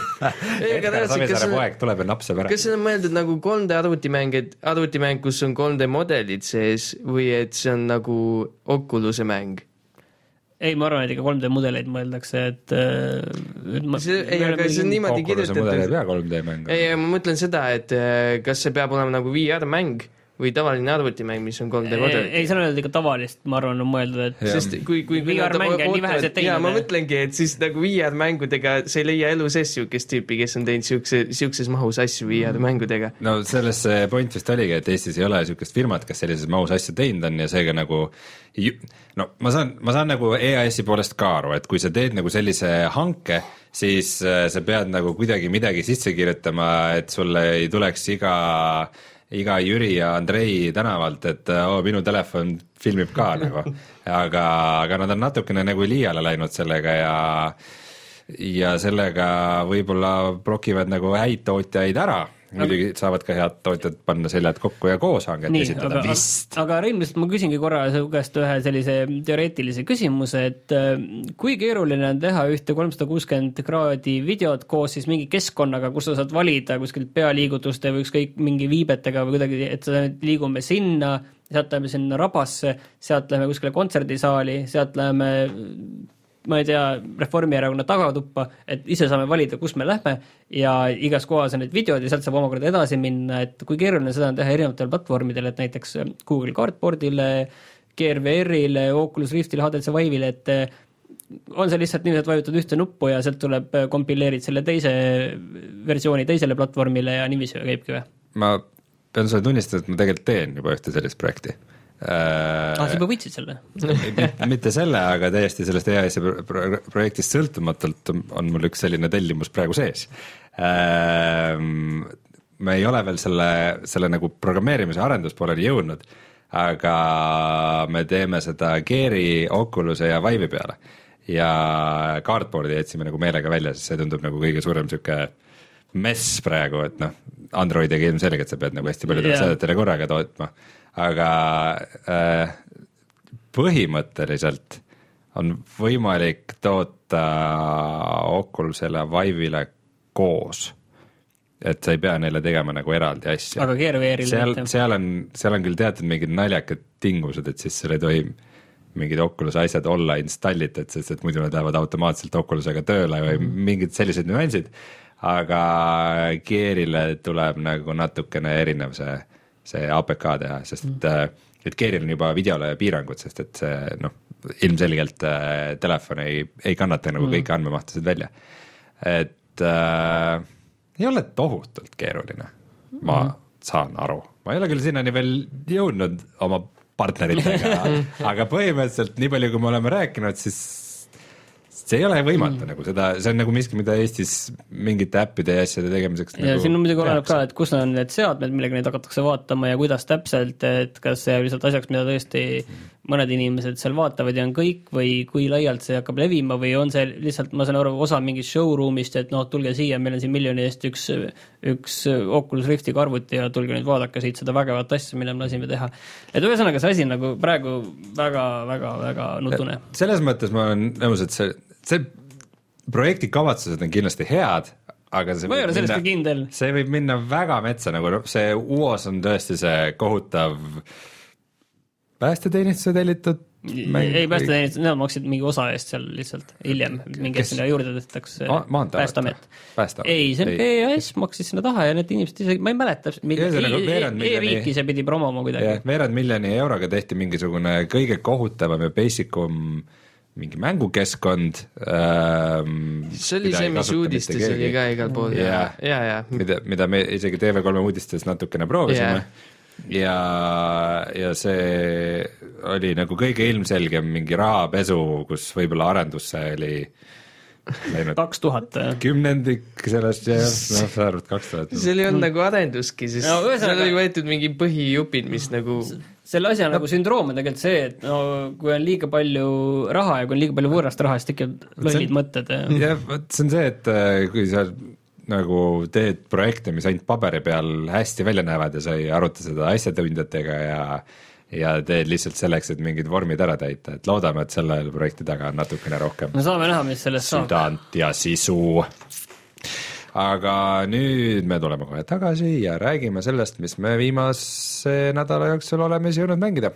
Savisaare poeg tuleb ja napsab ära. Kas see on mõeldud nagu kolm D arvutimäng, et arvutimäng, kus on kolm D modelid sees või et see on nagu Oculus'e mäng? Ei, ma arvan, et ikka kolm D mudeleid mõeldakse, et ma, see, ei, aga see on niimoodi kirjutatud. Mudel ei pea kolm D mäng. Ei, ma mõtlen seda, et kas see peab olema nagu V R-mäng või tavaline arvutimäng, mis on kolm D model. Ei, see on öeldud ikka tavalist, ma arvan, on mõeldud, et ja. Sest kui, kui V R-mäng on nii vähesed teinud. Ja ma mõtlengi, et siis nagu V R-mängudega sa ei leia elu sees siukest tüüpi, kes on teinud siukse, siukses mahus asju V R-mängudega. No selles point vist oligi, et Eestis ei ole siukest firmat, kes sellises mahus asju teinud on ja seega nagu no ma saan, ma saan nagu E A S-i poolest ka aru, et kui sa teed nagu sellise hanke, siis sa pead nagu kuidagi midagi sisse kirjutama, et sulle ei tuleks iga iga Jüri ja Andrei tänavalt, et oh, minu telefon filmib ka nagu, aga, aga nad on natukene nagu liiale läinud sellega ja ja sellega võib-olla blokivad nagu häid tootjaid ära. Muidugi saavad ka head tootjad panna seljad kokku ja koos hanget nii, esitada aga, vist. Aga Rein, ma küsingi korra su käest ühe sellise teoreetilise küsimuse, et kui keeruline on teha ühte kolmsada kuuskümmend kraadi videot koos siis mingi keskkonnaga, kus sa saad valida kuskilt pealiigutuste või ükskõik mingi viibetega või kuidagi, et sa liigume sinna, sealt läheme sinna rabasse, sealt läheme kuskile kontserdisaali, sealt läheme ma ei tea, Reformierakonna tagatuppa, et ise saame valida, kus me lähme ja igas kohas on need videod ja sealt saab omakorda edasi minna, et kui keeruline seda on teha erinevatel platvormidel, et näiteks Google Cardboardile, G R V R-ile, Oculus Riftile, H T C Vive'ile, et on see lihtsalt niimoodi, et vajutad ühte nuppu ja sealt tuleb kompileerid selle teise versiooni teisele platvormile ja niiviisi käibki või? Ma pean sulle tunnistada, et ma tegelikult teen juba ühte sellist projekti. ah, sa juba võtsid selle? mitte selle, aga täiesti sellest E A S-i pro projektist sõltumatult on mul üks selline tellimus praegu sees. Me ei ole veel selle, selle nagu programmeerimise arenduspooleni jõudnud, aga me teeme seda Gear'i, Oculus'e ja Vive'i peale ja Cardboardi jätsime nagu meelega välja, sest see tundub nagu kõige suurem siuke mess praegu, et noh, Androidiga ilmselgelt sa pead nagu hästi palju yeah. seadetele korraga tootma, aga äh, põhimõtteliselt on võimalik toota Oculus'ele, Vive'ile koos, et sa ei pea neile tegema nagu eraldi asja. aga Gear V R-il seal, seal on, seal on küll teatud mingid naljakad tingimused, et siis seal ei tohi mingid Oculus'e asjad olla installitud, sest et muidu nad lähevad automaatselt Oculus'ega tööle või mm. mingid sellised nüansid, aga Gear'ile tuleb nagu natukene erinev see, see A P K teha, sest et, mm. et Gear'il on juba videole piirangud, sest et see noh, ilmselgelt äh, telefon ei, ei kannata nagu mm. kõiki andmemahtusid välja. Et äh, ei ole tohutult keeruline, ma mm. saan aru. Ma ei ole küll sinnani veel jõudnud oma partneritega, aga põhimõtteliselt nii palju, kui me oleme rääkinud, siis see ei ole võimatu mm. nagu seda, see on nagu miski, mida Eestis mingite äppide ja asjade tegemiseks ja nagu siin on muidugi oleneb ka, et kus on need seadmed, millega neid hakatakse vaatama ja kuidas täpselt, et kas see lihtsalt asjaks, mida tõesti mõned inimesed seal vaatavad ja on kõik või kui laialt see hakkab levima või on see lihtsalt, ma saan aru, osa mingist showroomist, et noh, tulge siia, meil on siin miljoni eest üks, üks Oculus Rifti arvuti ja tulge nüüd vaadake siit seda vägevat asja, mille me lasime teha. Et ühesõnaga see asi nagu praegu väga, väga, väga nutune. Selles mõttes ma olen nõus, et see see projekti kavatsused on kindlasti head, aga see võib, minna, see võib minna väga metsa, nagu see U O S on tõesti see kohutav päästeteenistuse tellitud mäng, ei päästeteenistus, nad maksid mingi osa eest seal lihtsalt hiljem, mingi eest sinna juurde tõstetakse päästamet. Ei, see on P A S maksis sinna taha ja need inimesed isegi, ma ei mäleta e-riiki see pidi promoma kuidagi. veerand miljoni euroga tehti mingisugune kõige kohutavam ja basicum mingi mängukeskkond ähm, see oli see, mis uudistes oli ka igal pool ja, ja, ja. Mida, mida me isegi T V kolme uudistes natukene proovisime ja, ja, ja see oli nagu kõige ilmselgem mingi rahapesu, kus võib-olla arendusse oli kaks tuhat kümnendik sellest ja noh, sa arvad kaks tuhat seal ei olnud nagu arenduski, sest no, seal oli võetud mingi põhijupid, mis nagu selle asja no. nagu sündroom on tegelikult see, et no kui on liiga palju raha ja kui on liiga palju võõrast raha, siis tekivad lollid mõtted. Ja, ja võt, see on see, et kui sa nagu teed projekte, mis ainult paberi peal hästi välja näevad ja sa ei aruta seda asjatundjatega ja ja teed lihtsalt selleks, et mingid vormid ära täita, et loodame, et selle projekti taga on natukene rohkem me saame näha, mis sellest saab. Südant ja sisu. Aga nüüd me tuleme kohe tagasi ja räägime sellest, mis me viimase nädala jooksul oleme jõudnud mängida.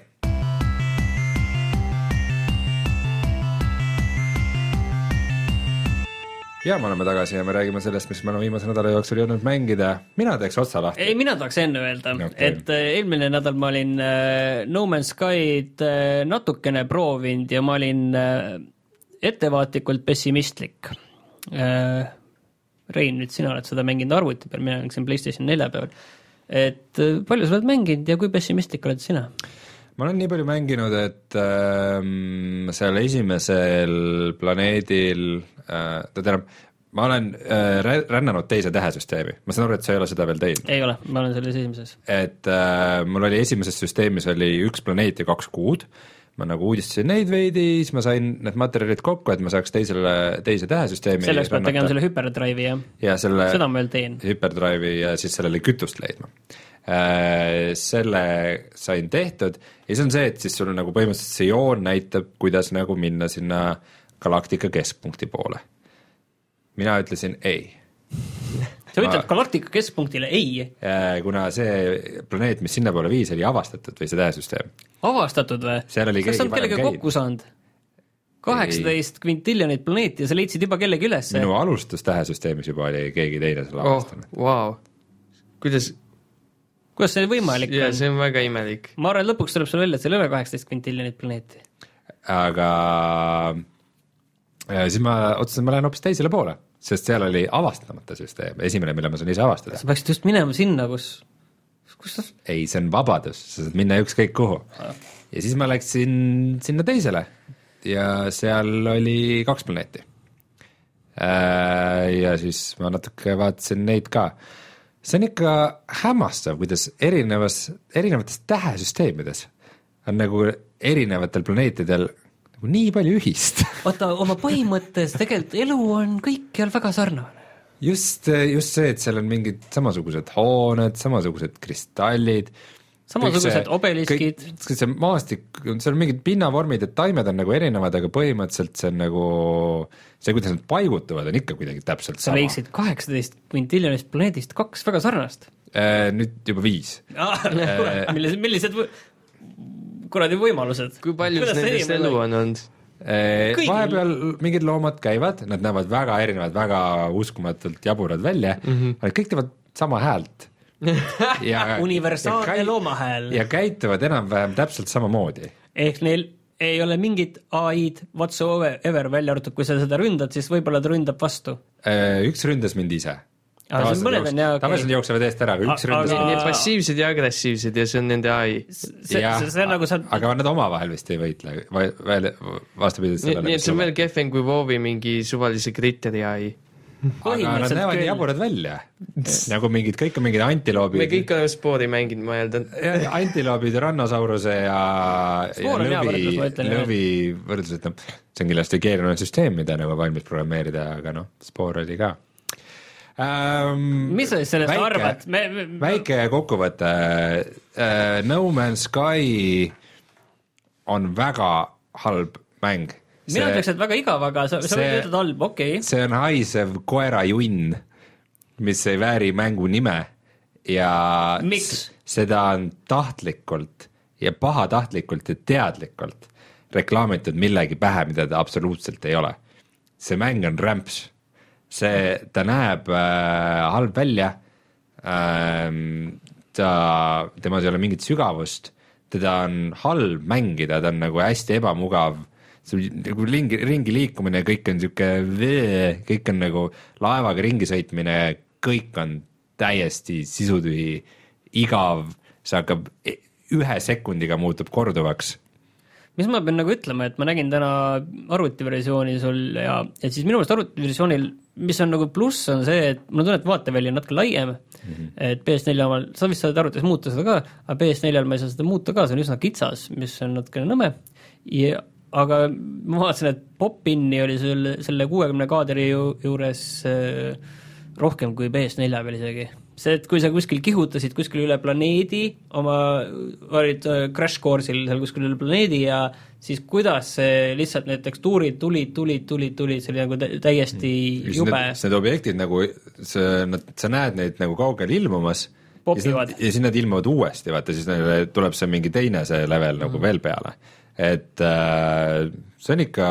Ja me oleme tagasi ja me räägime sellest, mis me oleme viimase nädala jooksul jõudnud mängida. Mina teeks otsa lahti. Ei, mina tahaks enne öelda, okay. et eelmine nädal ma olin No Man's Sky'd natukene proovinud ja ma olin ettevaatlikult pessimistlik. Rein, nüüd sina oled seda mänginud arvuti peal, mina näeksin PlayStation nelja peal. Et palju sa oled mänginud ja kui pessimistlik oled sina? Ma olen nii palju mänginud, et ähm, seal esimesel planeedil äh, tähendab, ma olen äh, rännanud teise tähesüsteemi. Ma saan aru, et sa ei ole seda veel teinud. Ei ole, ma olen selles esimeses. Et äh, mul oli esimeses süsteemis oli üks planeet ja kaks kuud. Ma nagu uudistasin neid veidi, siis ma sain need materjalid kokku, et ma saaks teisele, teise tähesüsteemi selleks pead tegema selle hyperdrive'i ja, ja selle seda ma veel teen. Hyperdrive'i ja siis sellele kütust leidma. Äh, selle sain tehtud ja see on see, et siis sul nagu põhimõtteliselt see joon näitab, kuidas nagu minna sinna galaktika keskpunkti poole. Mina ütlesin ei. Sa ütled galaktika keskpunktile ei? Kuna see planeet, mis sinna poole viis, oli avastatud või see tähesüsteem. Avastatud või? Kas sa on kellega kokku saanud? kaheksateist kvintiljonit planeeti ja sa leidsid juba kellegi üles? Minu alustus tähesüsteemis juba oli keegi teine selle avastanud. Oh, wow. Kuidas? Kuidas see võimalik ja, on? See on väga imelik. Ma arvan, lõpuks tuleb sulle välja, et seal ei ole kaheksateist kvintiljonit planeeti. Aga ja siis ma otsustasin, ma lähen hoopis teisele poole, sest seal oli avastamata süsteem, esimene, mille ma sain ise avastada. Sa peaksid just minema sinna, kus kus sa? ei, see on vabadus, sa saad minna ükskõik kuhu ah. ja siis ma läksin sinna teisele ja seal oli kaks planeeti ja siis ma natuke vaatasin neid ka. See on ikka hämmastav, kuidas erinevas, erinevates tähesüsteemides on nagu erinevatel planeetidel nagu nii palju ühist. Oota, oma põhimõttes tegelikult elu on kõikjal väga sarnane. Just, just see, et seal on mingid samasugused hooned, samasugused kristallid, samasugused see, obeliskid. Kõik, see maastik, seal on mingid pinnavormid, et taimed on nagu erinevad, aga põhimõtteliselt see on nagu, see, kuidas nad paigutuvad, on ikka kuidagi täpselt sa sama. Sa leiksid kaheksateist kvintiljonist planeedist kaks väga sarnast. Äh, nüüd juba viis. Ah, äh, millised, millised või... kuradi võimalused. Kui palju nendest elu on olnud? Kõigil. Vahepeal mingid loomad käivad, nad näevad väga erinevad, väga uskumatult jaburad välja, mm -hmm. aga kõik teevad sama häält. Ja, universaalne ja käi- loomahääl. Ja käituvad enam-vähem täpselt samamoodi. Ehk neil ei ole mingit A I-d whatsoever välja arvatud, kui sa seda ründad, siis võib-olla ta ründab vastu. Üks ründas mind ise. Tavaliselt okay. jooksevad eest ära, aga üks ründas aga... Nii passiivsed ja agressiivsed ja see on nende A I. See, ja, see, see on nagu sa... Aga nad omavahel vist ei võitle, vastupidi sellele. Nii, et see on veel kehvem kui WoW'i mingi suvalise kritteri A I. Aga nad näevad nii jaburad välja, nagu mingid, kõik on mingid antiloobid. Me kõik oleme spoori mänginud, ma eeldan. Antiloobid, rannosauruse ja, ja lõvi, lõvi võrdlused, no, see on kindlasti keeruline süsteem, mida nagu valmis programmeerida, aga noh, spoor oli ka. Um, mis sa sellest väike, arvad? Me, me, väike kokkuvõte. Uh, No Man's Sky on väga halb mäng. Mina ütleks, et väga igav, aga sa, sa võid ütelda halb, okei okay.. See on haisev koera junn, mis ei vääri mängu nime ja Miks? seda on tahtlikult ja pahatahtlikult ja teadlikult reklaamitud millegi pähe, mida ta absoluutselt ei ole. See mäng on rämps. See, ta näeb äh, halb välja, ähm, ta, temas ei ole mingit sügavust, teda on halb mängida, ta on nagu hästi ebamugav, see nagu ringi, ringi liikumine, kõik on siuke vee, kõik on nagu laevaga ringi sõitmine, kõik on täiesti sisutühi, igav, see hakkab ühe sekundiga muutub korduvaks. Mis ma pean nagu ütlema, et ma nägin täna arvutiversiooni sul ja, ja siis minu meelest arvutiversioonil, mis on nagu pluss, on see, et mul tunnet vaateväli on natuke laiem, mm -hmm. et P S neli omal, sa vist saad arvutis muuta seda ka, aga P S neljal ma ei saa seda muuta ka, see on üsna kitsas, mis on natuke nõme, ja, aga ma vaatasin, et pop-inni oli selle, selle kuuekümne kaadri ju, juures äh, rohkem kui P S nelja peal isegi. See, et kui sa kuskil kihutasid kuskil üle planeedi, oma olid crash course'il seal kuskil üle planeedi ja siis kuidas see lihtsalt need tekstuurid tulid, tulid, tulid, tulid, see oli nagu täiesti mm. jube. Need, need objektid nagu, see, nad, sa näed neid nagu kaugel ilmumas ja siis, nad, ja siis nad ilmuvad uuesti, vaata, siis tuleb see mingi teine see level mm. nagu veel peale. Et äh, see on ikka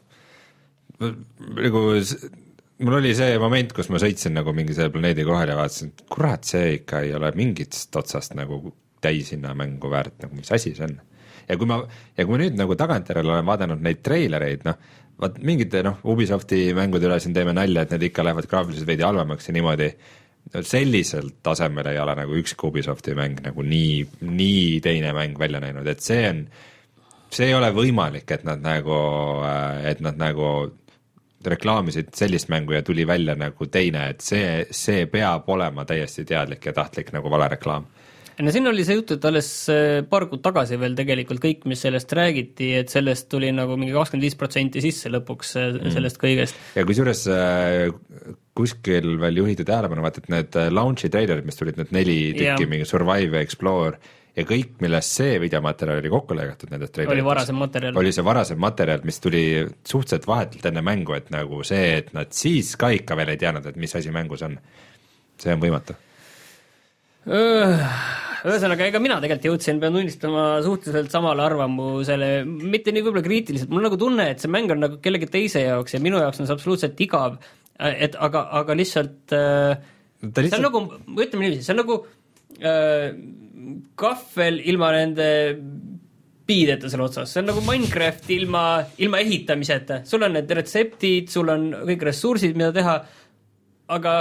nagu mul oli see moment, kus ma sõitsin nagu mingi selle planeedi kohal ja vaatasin, et kurat, see ikka ei ole mingitst otsast nagu täishinna mängu väärt, nagu mis asi see on. Ja kui ma, ja kui ma nüüd nagu tagantjärele olen vaadanud neid treilereid, noh, vaat mingite, noh, Ubisofti mängude üle siin teeme nalja, et need ikka lähevad graafiliselt veidi halvemaks ja niimoodi, no sellisel tasemel ei ole nagu ükski Ubisofti mäng nagu nii, nii teine mäng välja näinud, et see on, see ei ole võimalik, et nad nagu, et nad nagu reklaamisid sellist mängu ja tuli välja nagu teine, et see, see peab olema täiesti teadlik ja tahtlik nagu vale reklaam. No siin oli see jutt, et alles paar kuud tagasi veel tegelikult kõik, mis sellest räägiti, et sellest tuli nagu mingi kakskümmend viis protsenti sisse lõpuks sellest mm. kõigest. Ja kusjuures kuskil veel juhiti tähelepanu, vaata, et need launchi trailerid, mis tulid need neli tükki, mingi Survive ja Explore ja kõik, millest see videomaterjal oli kokku lõigatud nendest traileritest. Oli varasem materjal. Oli see varasem materjal, mis tuli suhteliselt vahetult enne mängu, et nagu see, et nad siis ka ikka veel ei teadnud, et mis asi mängus on. See on võimatu. Ühesõnaga, ega mina tegelikult jõudsin, pean tunnistama suhteliselt samale arvamusele, mitte nii võib-olla kriitiliselt, mul nagu tunne, et see mäng on nagu kellegi teise jaoks ja minu jaoks on see absoluutselt igav, et aga, aga lihtsalt, lihtsalt... see on nagu, ütleme niiviisi, see on nagu äh, kahvel ilma nende piideta selle otsas, see on nagu Minecraft ilma, ilma ehitamiseta, sul on need retseptid, sul on kõik ressursid, mida teha, aga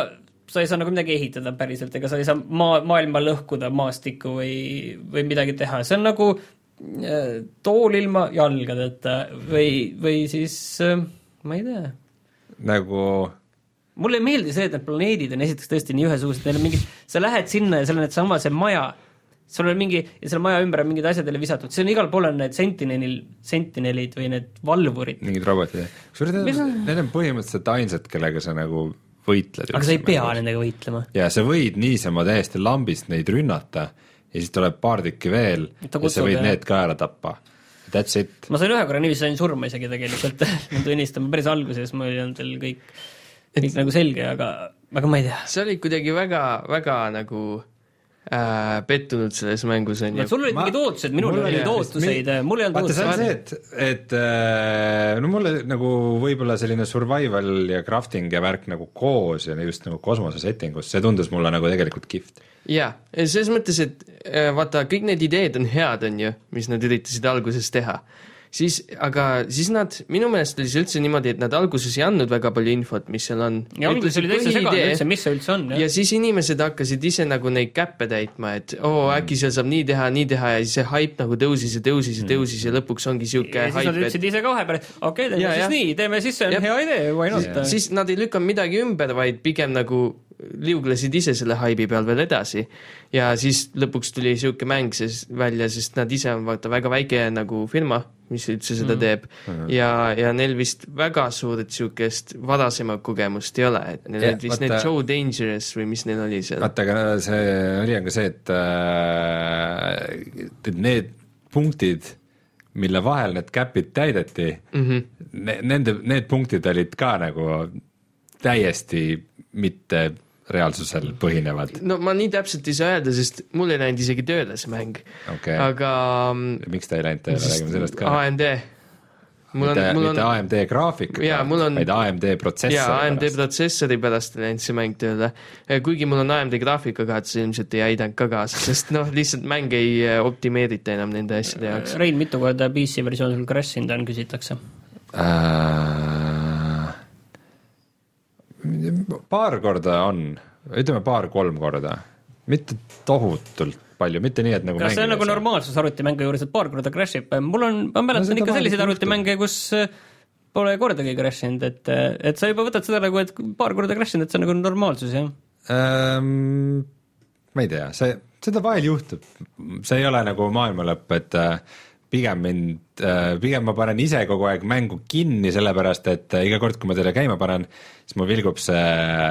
sa ei saa nagu midagi ehitada päriselt, ega sa ei saa maa, maailma lõhkuda maastikku või, või midagi teha, see on nagu äh, tool ilma jalgadeta või, või siis äh, ma ei tea. Nagu mulle ei meeldi see, et need planeedid on esiteks tõesti nii ühesugused, neil on mingi, sa lähed sinna ja seal on need sama see maja, sul on mingi, ja selle maja ümber on mingid asjad jälle visatud, see on igal pool on need sentinelil, sentinelid või need valvurid. Mingid robotid, need, need on põhimõtteliselt ainsad, kellega sa nagu võitled. Aga sa ei pea nendega võitlema. Ja sa võid niisama täiesti lambist neid rünnata ja siis tuleb paar tükki veel ja sa võid ja. Need ka ära tappa. That's it. Ma sain ühe korra niiviisi sain surma isegi tegelikult, ma tunnistama päris alguses, ma olin teil kõik, kõik et, nagu selge, aga, aga ma ei tea. See oli kuidagi väga, väga nagu äh, pettunud selles mängus on no, sul olid mingid ootused, minul olid ootuseid, mul ei olnud ootuseid. Vaata, see on see, et, et no mulle nagu võib-olla selline survival ja crafting ja värk nagu koos ja just nagu kosmose settingus, see tundus mulle nagu tegelikult kihvt. Jaa, selles mõttes, et vaata, kõik need ideed on head, on ju, mis nad üritasid alguses teha. Siis, aga siis nad, minu meelest oli see üldse niimoodi, et nad alguses ei andnud väga palju infot, mis seal on. Ja alguses oli täitsa segane üldse, mis see üldse on. Ja, ja siis inimesed hakkasid ise nagu neid käppe täitma, et oo, äkki seal saab nii teha, nii teha ja siis see hype nagu tõusis ja tõusis ja tõusis ja lõpuks ongi siuke ja hype. Ja siis nad ütlesid ise ka vahepeal, et okei, okay, teeme ja, siis ja. Nii, teeme siis, see on ja. Hea idee, why not? Siis nad ei lükanud midagi ümber, vaid pigem nagu liuglesid ise selle haibi peal veel edasi ja siis lõpuks tuli siuke mäng siis välja, sest nad ise on vaata väga väike nagu firma, mis üldse seda mm. teeb mm. ja, ja neil vist väga suured siukest varasema kogemust ei ole, et neil ja, olid vist vaata, need Joe Dangerous või mis neil oli seal. Vaata, aga see oli on ka see, et, et need punktid, mille vahel need käpid täideti mm, -hmm. ne, nende, need punktid olid ka nagu täiesti mitte reaalsusel põhinevad. No ma nii täpselt ei saa öelda, sest mul ei läinud isegi tööle see mäng. Okay. Aga miks ta ei läinud tööle, räägime sellest ka? A M D. Mul mitte, on, mul mitte on... A M D graafik, on... vaid A M D protsessori jaa, A M D protsessori pärast ei läinud see mäng tööle. Kuigi mul on A M D graafika ka, et see ilmselt ei aidanud ka kaasa, sest noh, lihtsalt mäng ei optimeerita enam nende asjade jaoks. Rein, mitu korda P C versioon sul crashinud on, küsitakse? Äh... paar korda on, ütleme paar-kolm korda, mitte tohutult palju, mitte nii, et nagu kas see on nagu normaalsus arvutimänge juures, et paar korda crashib? Mul on, ma mäletan no, ikka selliseid arvutimänge, kus pole kordagi crashinud, et, et sa juba võtad seda nagu, et paar korda crashinud, et see on nagu normaalsus, jah? Ähm, ma ei tea, see, seda vahel juhtub, see ei ole nagu maailmalõpp, et pigem mind, pigem ma panen ise kogu aeg mängu kinni, sellepärast et iga kord, kui ma teile käima panen, siis mul vilgub see,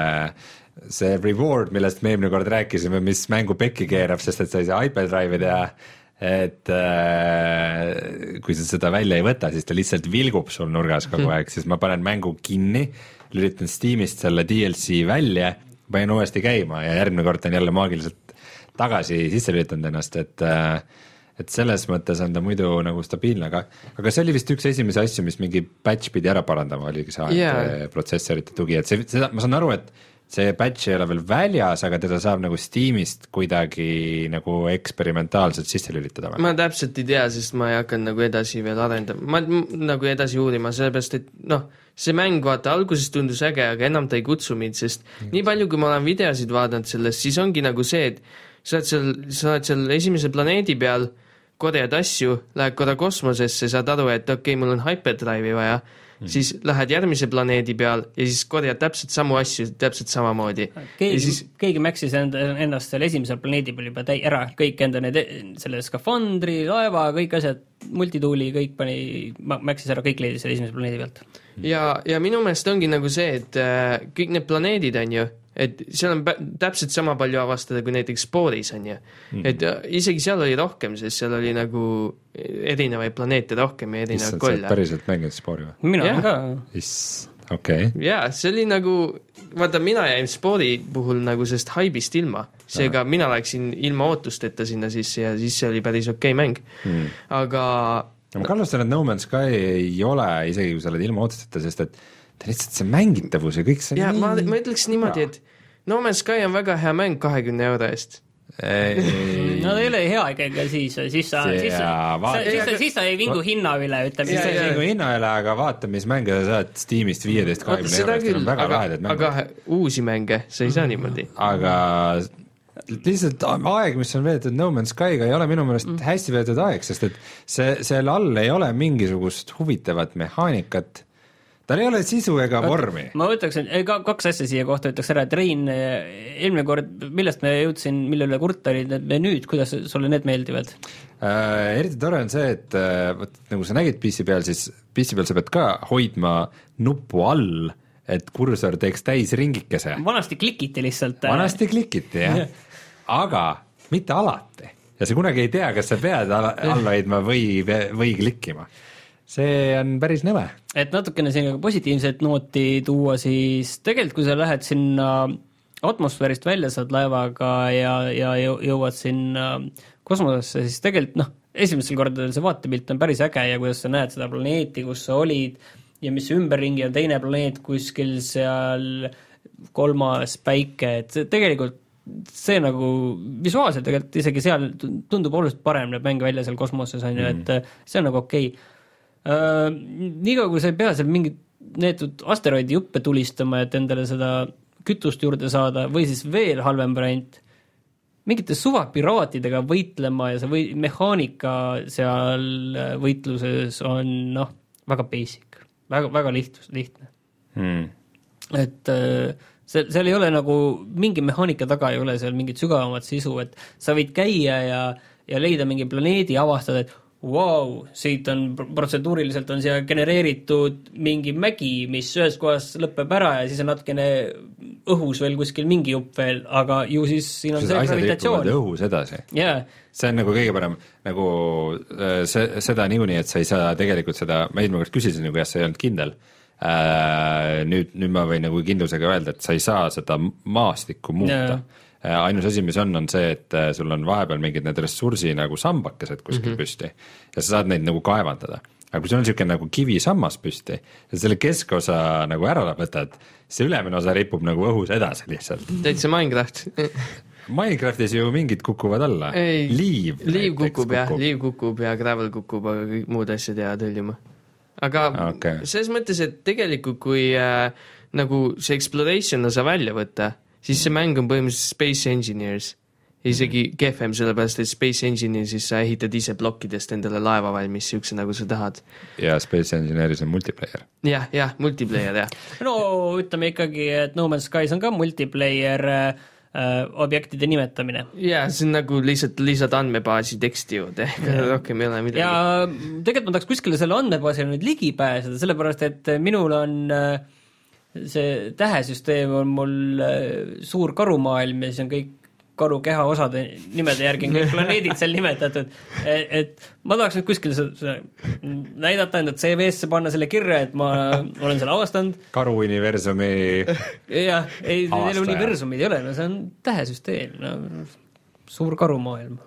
see reward, millest me eelmine kord rääkisime, mis mängu pekki keerab, sest et sa ei saa hyperdrive'i teha, et kui sa seda välja ei võta, siis ta lihtsalt vilgub sul nurgas kogu aeg, siis ma panen mängu kinni, lülitan Steamist selle D L C välja, panen uuesti käima ja järgmine kord on jälle maagiliselt tagasi sisse lülitanud ennast, et et selles mõttes on ta muidu nagu stabiilne, aga, aga see oli vist üks esimese asju, mis mingi patch pidi ära parandama, oligi see yeah. protsessorite tugi, et see, seda, ma saan aru, et see patch ei ole veel väljas, aga teda saab nagu Steamist kuidagi nagu eksperimentaalselt sisse lülitada. Ma täpselt ei tea, sest ma ei hakanud nagu edasi veel arendama, ma nagu edasi uurima, sellepärast, et noh, see mäng vaata alguses tundus äge, aga enam ta ei kutsu mind, sest mm. nii palju, kui ma olen videosid vaadanud sellest, siis ongi nagu see, et sa oled seal, sa oled seal esimese planeedi peal, korjad asju, lähed korra kosmosesse, saad aru, et okei okay,, mul on hyperdrive'i vaja, mm. siis lähed järgmise planeedi peal ja siis korjad täpselt samu asju, täpselt samamoodi. Keegi, siis... keegi mäksis ennast seal esimesel planeedi peal juba täi ära, kõik enda need, selle skafandri, laeva, kõik asjad, multituuli, kõik pani, mäksis ära, kõik leidis selle esimese planeedi pealt. Ja, ja minu meelest ongi nagu see, et äh, kõik need planeedid on ju, et seal on täpselt sama palju avastada kui näiteks Spooris on ju, mm. et isegi seal oli rohkem, sest seal oli nagu erinevaid planeete rohkem ja erinevaid kolle. Issand, päriselt mängid Spoori või? Mina ja. Ka. Is, okei. Okay. Jaa, see oli nagu, vaata mina jäin Spoori puhul nagu sellest haibist ilma, seega Aha. mina läksin ilma ootusteta sinna sisse ja siis see oli päris okei mäng, mm. aga ma kallustan, et No Man's Sky ei ole, isegi kui sa oled ilma ootusteta, sest et ta lihtsalt see mängitavus ja kõik see ja nii... ma, ma ütleks niimoodi, et No Man's Sky on väga hea mäng kahekümne euro eest. Ei. No ta ei ole hea ega siis, siis sa, siis, sa, siis, sa, siis sa ei vingu hinna üle, ütleme. Siis sa ei vingu hinna üle, aga vaata, mis mänge sa saad Steamist viieteist kahekümne eurost, on väga lahedad mänge. Aga uusi mänge, sa ei saa niimoodi. Aga lihtsalt aeg, mis on veetud No Man's Skyga, ei ole minu meelest mm. hästi veetud aeg, sest et see, selle all ei ole mingisugust huvitavat mehaanikat. Tal ei ole sisu ega vormi. Ma ütleks, et kaks asja siia kohta ütleks ära, et Rein, eelmine kord, millest me jõudsin, mille üle kurta olid need menüüd, kuidas sulle need meeldivad? Äh, eriti tore on see, et võt, nagu sa nägid P C peal, siis P C peal sa pead ka hoidma nuppu all, et kursor teeks täis ringikese. Vanasti klikiti lihtsalt. Vanasti klikiti, jah. Aga mitte alati. Ja sa kunagi ei tea, kas sa pead all, all hoidma või, või klikkima. See on päris nõme. Et natukene siin positiivset nooti tuua, siis tegelikult kui sa lähed sinna atmosfäärist välja, saad laevaga ja, ja jõuad sinna kosmosesse, siis tegelikult noh, esimesel kordadel see vaatepilt on päris äge ja kuidas sa näed seda planeeti, kus sa olid ja mis ümberringi on teine planeet kuskil seal kolmas päike, et see, tegelikult see nagu visuaalselt tegelikult isegi seal tundub oluliselt parem, need mänge välja seal kosmoses on ju, et see on nagu okei okay. Uh, niikaua kui sa ei pea seal mingit neetud asteroidi juppe tulistama, et endale seda kütust juurde saada või siis veel halvem variant, mingite suvapiraatidega võitlema ja see või, mehaanika seal võitluses on noh, väga basic, väga, väga lihtne, lihtne. Hmm. et uh, see, seal ei ole nagu mingi mehaanika taga ei ole seal mingit sügavamat sisu, et sa võid käia ja, ja leida mingi planeedi, avastada, et wow, siit on protseduuriliselt on siia genereeritud mingi mägi, mis ühes kohas lõpeb ära ja siis on natukene õhus veel kuskil mingi jupp veel, aga ju siis siin on see, see gravitatsioon. Õhus edasi. Yeah. See on nagu kõige parem, nagu see, seda niikuinii, et sa ei saa tegelikult seda, ma eelmine kord küsisin, kuidas sa ei olnud kindel. Äh, nüüd, nüüd ma võin nagu kindlusega öelda, et sa ei saa seda maastikku muuta. Yeah. Ainus asi, mis on, on see, et sul on vahepeal mingid need ressursi nagu sambakesed kuskil mm-hmm. püsti ja sa saad neid nagu kaevandada. Aga kui sul on niisugune nagu kivisammas püsti ja selle keskosa nagu ära võtad, see ülemine osa ripub nagu õhus edasi lihtsalt. Teed see Minecraft? Minecraftis ju mingid kukuvad alla. Ei, liiv. Liiv kukub jah, liiv kukub ja gravel kukub, aga kõik muud asjad jäävad hõljuma. Aga okay. Selles mõttes, et tegelikult kui äh, nagu see exploration osa välja võtta, siis see mäng on põhimõtteliselt Space Engineers. Isegi mm-hmm. kehvem, sellepärast, et Space Engineers siis sa ehitad ise blokkidest endale laeva valmis, siukse nagu sa tahad. Ja Space Engineers on multiplayer. Jah, jah, multiplayer, jah. No ütleme ikkagi, et No Man's Skies on ka multiplayer äh, objektide nimetamine. Jah, see on nagu lihtsalt lisad andmebaasi teksti juurde, rohkem ei ole midagi. Ja tegelikult ma tahaks kuskile selle andmebaasile nüüd ligi pääseda, sellepärast, et minul on äh, see tähesüsteem on mul suur karumaailm ja siis on kõik karu keha osade nimede järgi on kõik planeedid seal nimetatud, et, et ma tahaks nüüd kuskil seda näidata enda C V-sse, panna selle kirja, et ma olen selle avastanud. Karu universumi jah, ei, neil universumid ei ole, no see on tähesüsteem, no, suur karumaailm.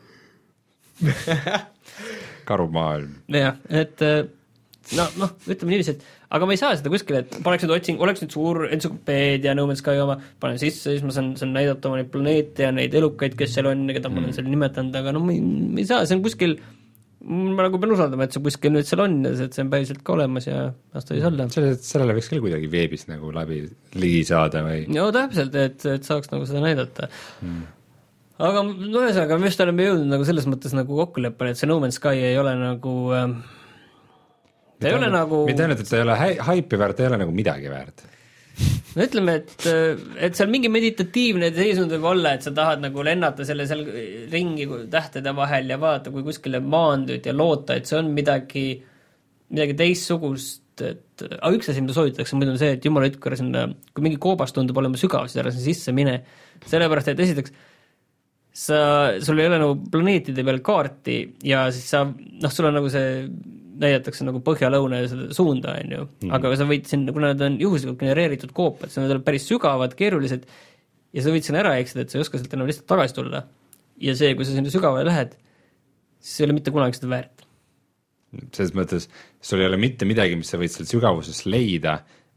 Karumaailm. jah, et no, noh, ütleme niiviisi, et aga ma ei saa seda kuskile, et paneks nüüd otsing, oleks nüüd suur entsüklopeedia No Man's Sky oma, panen sisse, siis ma saan, saan näidata oma neid planeete ja neid elukaid, kes seal on, keda ma olen seal nimetanud, aga no ma ei, ma ei saa, see on kuskil, ma nagu pean usaldama, et see kuskil nüüd seal on ja et see on päriselt ka olemas ja las ta võis olla. Selle, sellele võiks küll kuidagi veebis nagu läbi ligi saada või? joo, täpselt, et, et saaks nagu seda näidata. Hmm. Aga no ühesõnaga, me just oleme jõudnud nagu selles mõttes nagu kokkuleppele, et see No Man's Sky ei ole nagu äh, ta ei ole nagu mitte ainult, et ta ei ole haipi väärt, ta ei ole nagu midagi väärt. No ütleme, et, et seal mingi meditatiivne seisund võib olla, et sa tahad nagu lennata selle seal ringi tähtede vahel ja vaadata, kui kuskile maandud ja loota, et see on midagi, midagi teistsugust, et aga üks asi, mida soovitatakse, muidu on see, et jumala ütkõra sinna, kui mingi koobas tundub olema sügav, siis ära sinna sisse mine, sellepärast, et esiteks sa, sul ei ole nagu planeetide peal kaarti ja siis sa, noh, sul on nagu see näidatakse nagu põhja-lõuna ja seda suunda, on ju. Mm. Aga sa võid sinna, kuna nad on juhuslikult genereeritud koopad, siis nad on päris sügavad, keerulised ja sa võid sinna ära eksida, et sa ei oska sealt enam lihtsalt tagasi tulla. Ja see, kui sa sinna sügavale lähed, siis ei ole mitte kunagi seda väärt. Selles mõttes, sul ei ole mitte midagi, mis sa võid sealt sügavuses leida,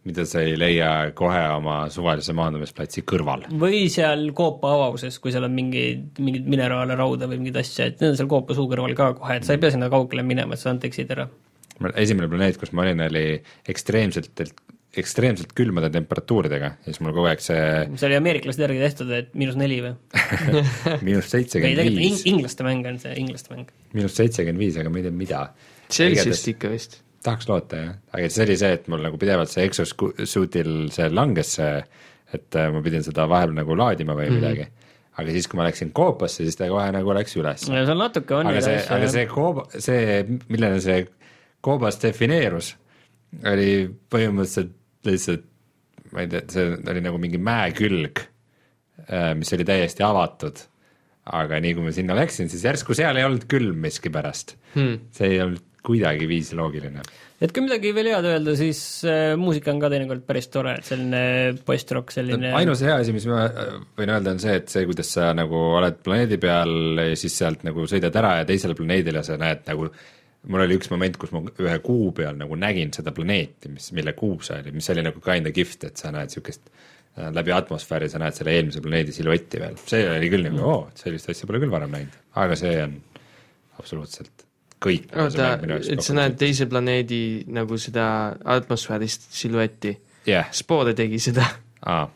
mida sa ei leia kohe oma suvalise maandumisplatsi kõrval. Või seal Koopa avavuses, kui seal on mingi, mingid mineraale, rauda või mingid asja, et need on seal Koopa suu kõrval ka kohe, et sa ei pea sinna kaugele minema, et sa teksid ära. Esimene planeet, kus ma olin, oli ekstreemselt ekstreemselt külmade temperatuuridega ja siis mul kogu aeg see see oli ameeriklaste järgi tehtud, et miinus neli või? miinus seitsekümmend viis. Inglaste mäng on see, inglaste mäng. miinus seitsekümmend viis, aga ma ei tea mida. Celsiust ikka vist. Tahaks loota, jah. Aga see oli see, et mul nagu pidevalt see exosuitil see langes see, et ma pidin seda vahel nagu laadima või midagi. Mm-hmm. Aga siis, kui ma läksin Koopasse, siis ta kohe nagu läks üles. Ja see on natuke on aga see, aga see, Kooba, see, millene see Koobas defineerus, oli põhimõtteliselt lihtsalt, ma ei tea, see oli nagu mingi mäekülg, mis oli täiesti avatud, aga nii kui ma sinna läksin, siis järsku seal ei olnud külm miski pärast. Hmm. See ei olnud kuidagi viisi loogiline. Et kui midagi veel head öelda, siis äh, muusika on ka teinekord päris tore, et selline post-rock, selline ainus hea asi, mis ma võin öelda, on see, et see, kuidas sa nagu oled planeedi peal ja siis sealt nagu sõidad ära ja teisele planeedile sa näed nagu mul oli üks moment, kus ma ühe kuu peal nagu nägin seda planeeti, mis, mille kuu see oli, mis oli nagu kinda gift, et sa näed sükest läbi atmosfääri, sa näed selle eelmise planeedi siluetti veel. See oli küll nagu, oo, sellist asja pole küll varem näinud. Aga see on absoluutselt kõik. Oota, et sa näed teise planeedi nagu seda atmosfäärist siluetti. Yeah. Spoore tegi seda. Aa.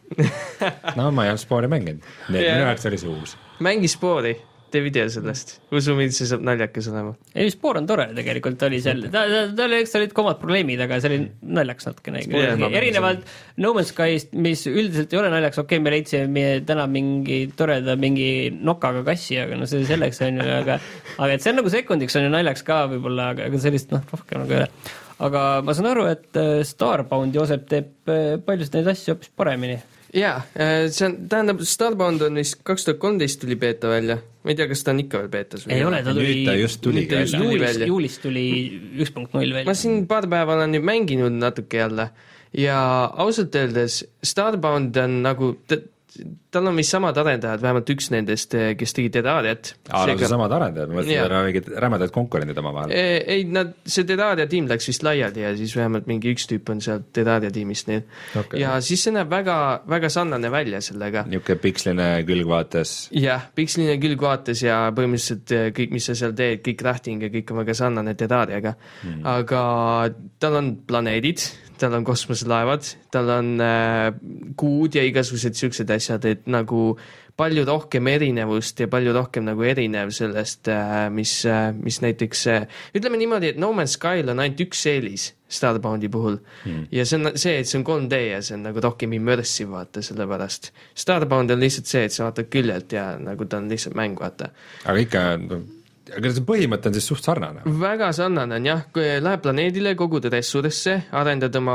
No ma ei ole spoori mänginud. Minu jaoks oli see uus. Mängi spoori. Tee video sellest. Usu mind, see saab naljakas olema. Ei, spoor on tore tegelikult, oli seal, ta, ta, ta oli, eks olid ka omad probleemid, aga see oli naljaks natukene. Erinevalt No Man's Skyst, mis üldiselt ei ole naljaks, okei, okay, me leidsime täna mingi toreda mingi nokaga kassi, aga no see selleks on ju, aga, aga et see on nagu sekundiks on ju naljaks ka võib-olla, aga, aga sellist, noh, rohkem nagu ei ole. Aga ma saan aru, et Starbound Joosep teeb paljust neid asju hoopis paremini. Jaa, see on, tähendab, Starbound on vist kaks tuhat kolmteist tuli beeta välja. Ma ei tea, kas ta on ikka veel beetas või? Ei ole, ta tuli, ta just tuli just juulis, juulis tuli üks punkt null välja. Ma siin paar päeva olen nüüd mänginud natuke jälle ja ausalt öeldes Starbound on nagu, tal on vist samad arendajad, vähemalt üks nendest, kes tegi Terrariat. Aa, no see samad arendajad, ma mõtlen, et mingid rämedad konkurendid oma vahel. Ei, ei nad, see Terraria tiim läks vist laiali ja siis vähemalt mingi üks tüüp on seal Terraria tiimist neil. Okay. Ja siis see näeb väga, väga sannane välja sellega. Niuke piksline külgvaates. Jah, piksline külgvaates ja põhimõtteliselt kõik, mis sa seal teed, kõik crafting ja kõik on väga sannane Terrariaga. Hmm. Aga tal on planeedid, tal on kosmoselaevad, tal on äh, kuud ja igasugused siuksed asjad, et nagu palju rohkem erinevust ja palju rohkem nagu erinev sellest, äh, mis, äh, mis näiteks äh, ütleme niimoodi, et No Man's Skyl on ainult üks eelis Starboundi puhul hmm. ja see on see, et see on kolm D ja see on nagu rohkem immersive vaata selle pärast. Starbound on lihtsalt see, et sa vaatad küljelt ja nagu ta on lihtsalt mäng vaata. Aga ikka aga see põhimõte on siis suht sarnane? Väga sarnane on jah, kui läheb planeedile, kogud ressursse, arendad oma,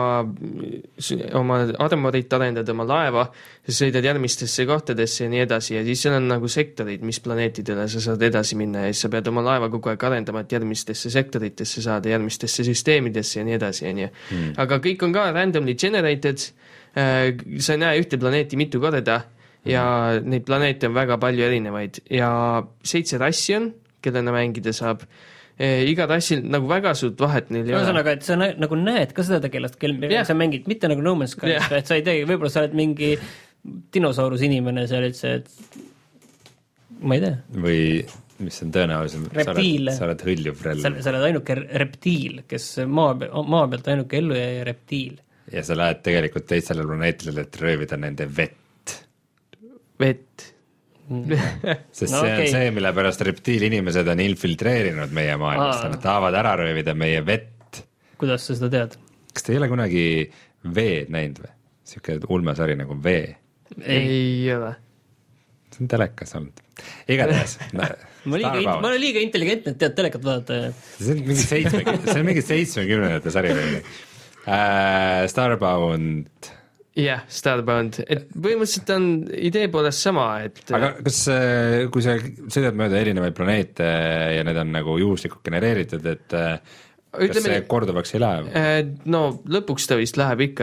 oma armorit, arendad oma laeva, sõidad järgmistesse kohtadesse ja nii edasi ja siis seal on nagu sektorid, mis planeetidele sa saad edasi minna ja siis sa pead oma laeva kogu aeg arendama, et järgmistesse sektoritesse saada, järgmistesse süsteemidesse ja nii edasi ja nii. Hmm. Aga kõik on ka randomly generated, sa ei näe ühte planeeti mitu korda ja hmm. neid planeete on väga palju erinevaid ja seitse rassi on, kellena mängida saab. E, iga rassil nagu väga suurt vahet neil ei ole. Ühesõnaga, et sa nä- nagu näed ka seda tegelast, kel yeah. sa mängid, mitte nagu No Man's Sky, yeah. et sa ei tee, võib-olla sa oled mingi dinosaurus inimene seal üldse, et ma ei tea. Või mis on tõenäoliselt, sa oled, sa oled hõljuv relv. Sa, sa oled ainuke reptiil, kes maa, maa pealt ainuke ellu ja reptiil. Ja sa lähed tegelikult teistele planeetile, et röövida nende vett. Vett. Sest no, see okay. on see, mille pärast reptiilinimesed on infiltreerinud meie maailmast, nad tahavad ära röövida meie vett. Kuidas sa seda tead? Kas te ei ole kunagi veed näinud või? Siuke ulmesari nagu vee? Ei ole. See on telekas olnud. Igatahes no, ma, liiga, ma olen liiga intelligentne, et tead telekat vaadata. See on mingi seitsmekümne, see on mingi seitsmekümnendate sari või uh, Starbound. jah, yeah, Starbound, et põhimõtteliselt on idee poolest sama, et aga kas, kui sa sõidad mööda erinevaid planeete ja need on nagu juhuslikult genereeritud, et Ütleme, kas see korduvaks ei lähe? No lõpuks ta vist läheb ikka,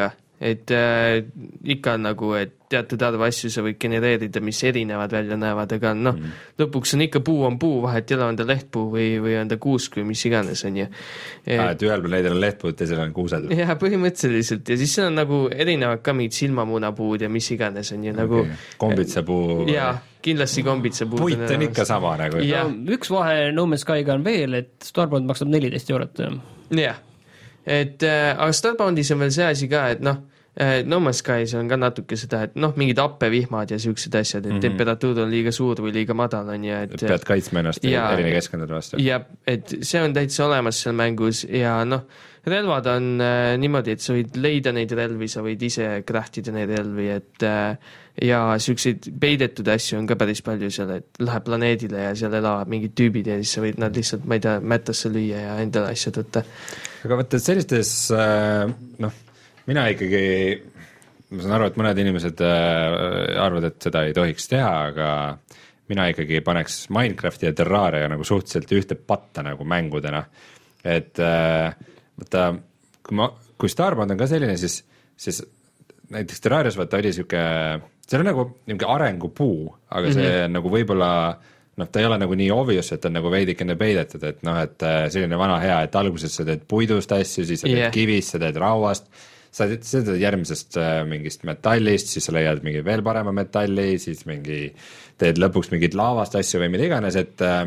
et äh, ikka nagu, et teatud arv asju sa võid genereerida, mis erinevad välja näevad, aga noh mm., lõpuks on ikka puu on puu, vahet ei ole, on ta lehtpuu või, või on ta kuusk või mis iganes, on ju. Et, ah, et ühel planeedil on lehtpuud, teisel on kuused. Jah, põhimõtteliselt ja siis seal on nagu erinevad ka mingid silmamuunapuud ja mis iganes, on ju, nagu okay. Kombitsapuu. Jaa, kindlasti kombitsapuu. Puit on ikka sama nagu. No, üks vahe No Man's Skyga on veel, et Starbound maksab neliteist eurot. Jah, et äh, aga Starboundis on veel see asi ka, et noh, No Man's Skies on ka natuke seda, et noh, mingid appevihmad ja siuksed asjad, et mm -hmm. temperatuur on liiga suur või liiga madal on ja et pead kaitsma ennast ja, erine keskkondade vastu. Ja, et see on täitsa olemas seal mängus ja noh, relvad on äh, niimoodi, et sa võid leida neid relvi, sa võid ise craftida neid relvi, et äh, ja siukseid peidetud asju on ka päris palju seal, et läheb planeedile ja seal elavad mingid tüübid ja siis sa võid nad lihtsalt, ma ei tea, mättasse lüüa ja endale asjad võtta. Aga võtta sellistes äh, noh, mina ikkagi, ma saan aru, et mõned inimesed äh, arvad, et seda ei tohiks teha, aga mina ikkagi paneks Minecrafti ja Terraria nagu suhteliselt ühte patta nagu mängudena. Et äh, võtta, kui, ma, kui Starbound on ka selline, siis, siis näiteks Terrarias võtta oli siuke, see on nagu niisugune arengupuu, aga see mm -hmm. nagu võib-olla noh, ta ei ole nagu nii obvious, et on nagu veidikene peidetud, et noh, et selline vana hea, et alguses sa teed puidust asju, siis sa teed yeah. kivist, sa teed rauast, sa teed, sa teed järgmisest äh, mingist metallist, siis sa leiad mingi veel parema metalli, siis mingi teed lõpuks mingit laavast asju või mida iganes, et äh,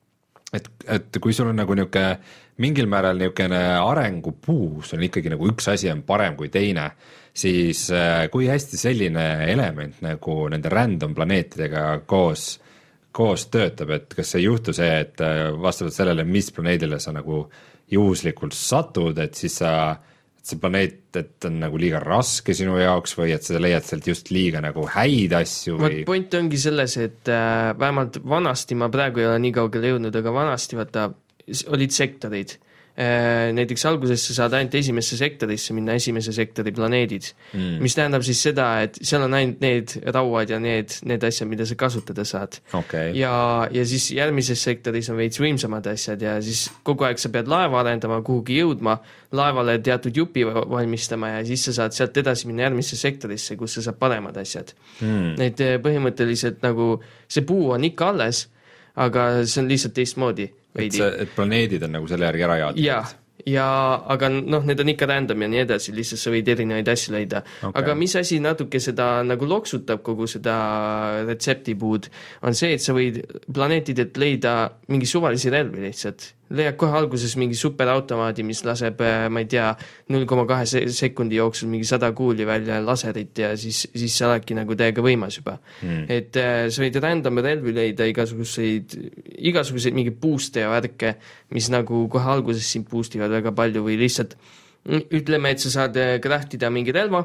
et, et kui sul on nagu niisugune mingil määral niisugune arengupuu, sul on ikkagi nagu üks asi on parem kui teine, siis äh, kui hästi selline element nagu nende random planeetidega koos koos töötab, et kas ei juhtu see, et vastavalt sellele, mis planeedile sa nagu juhuslikult satud, et siis sa, et see planeet, et on nagu liiga raske sinu jaoks või et sa leiad sealt just liiga nagu häid asju või... Point ongi selles, et äh, vähemalt vanasti, ma praegu ei ole nii kaugele jõudnud, aga vanasti vaata, olid sektorid. Näiteks alguses sa saad ainult esimesse sektorisse minna, esimese sektori planeedid, mm. mis tähendab siis seda, et seal on ainult need rauad ja need, need asjad, mida sa kasutada saad. Okay. Ja, ja siis järgmises sektoris on veits võimsamad asjad ja siis kogu aeg sa pead laeva arendama, kuhugi jõudma, laevale teatud jupi valmistama ja siis sa saad sealt edasi minna järgmisse sektorisse, kus sa saad paremad asjad. Mm. Need põhimõtteliselt nagu, see puu on ikka alles, aga see on lihtsalt teistmoodi. Et, see, et planeedid on nagu selle järgi ära jaotud. Ja, ja aga noh, need on ikka random ja nii edasi, lihtsalt sa võid erinevaid asju leida. Okay. Aga mis asi natuke seda nagu loksutab kogu seda retseptipuud, on see, et sa võid planeetidelt leida mingi suvalisi relvi lihtsalt. Leiad kohe alguses mingi superautomaadi, mis laseb, ma ei tea, null koma kahe sekundi jooksul mingi sada kuuli välja laserit ja siis, siis sa oledki nagu täiega võimas juba. Hmm. Et äh, sa võid random relvi leida igasuguseid, igasuguseid mingi booste ja värke, mis nagu kohe alguses sind boostivad väga palju või lihtsalt ütleme, et sa saad craftida mingi relva,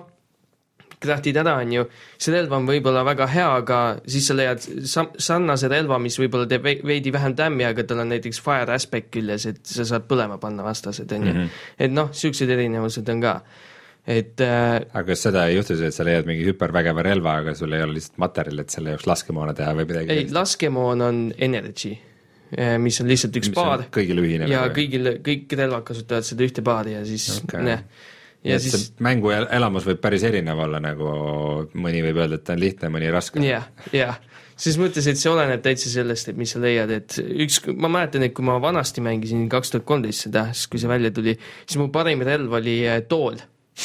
craftid ära, on ju, see relv on võib-olla väga hea, aga siis sa leiad sarnase relva, mis võib-olla teeb veidi vähem tämmi, aga tal on näiteks fire aspect küljes, et sa saad põlema panna vastased, on ju. Mm -hmm. Et noh, siuksed erinevused on ka. Et, äh, aga kas seda ei juhtu, et sa leiad mingi hüpervägeva relva, aga sul ei ole lihtsalt materjal, et selle jaoks laskemoona teha või midagi? Ei, laskemoon on energy, mis on lihtsalt üks mis paar. Kõigil ühine. Ja kõigil, kõik relvad kasutavad seda ühte paari ja siis okay. ne, ja siis mängu elamus võib päris erinev olla, nagu mõni võib öelda, et ta on lihtne, mõni raske. Jah, jah. Siis mõttes, et see oleneb täitsa sellest, et mis sa leiad, et üks, ma mäletan, et kui ma vanasti mängisin kaks tuhat kolmteist seda, siis kui see välja tuli, siis mu parim relv oli tool.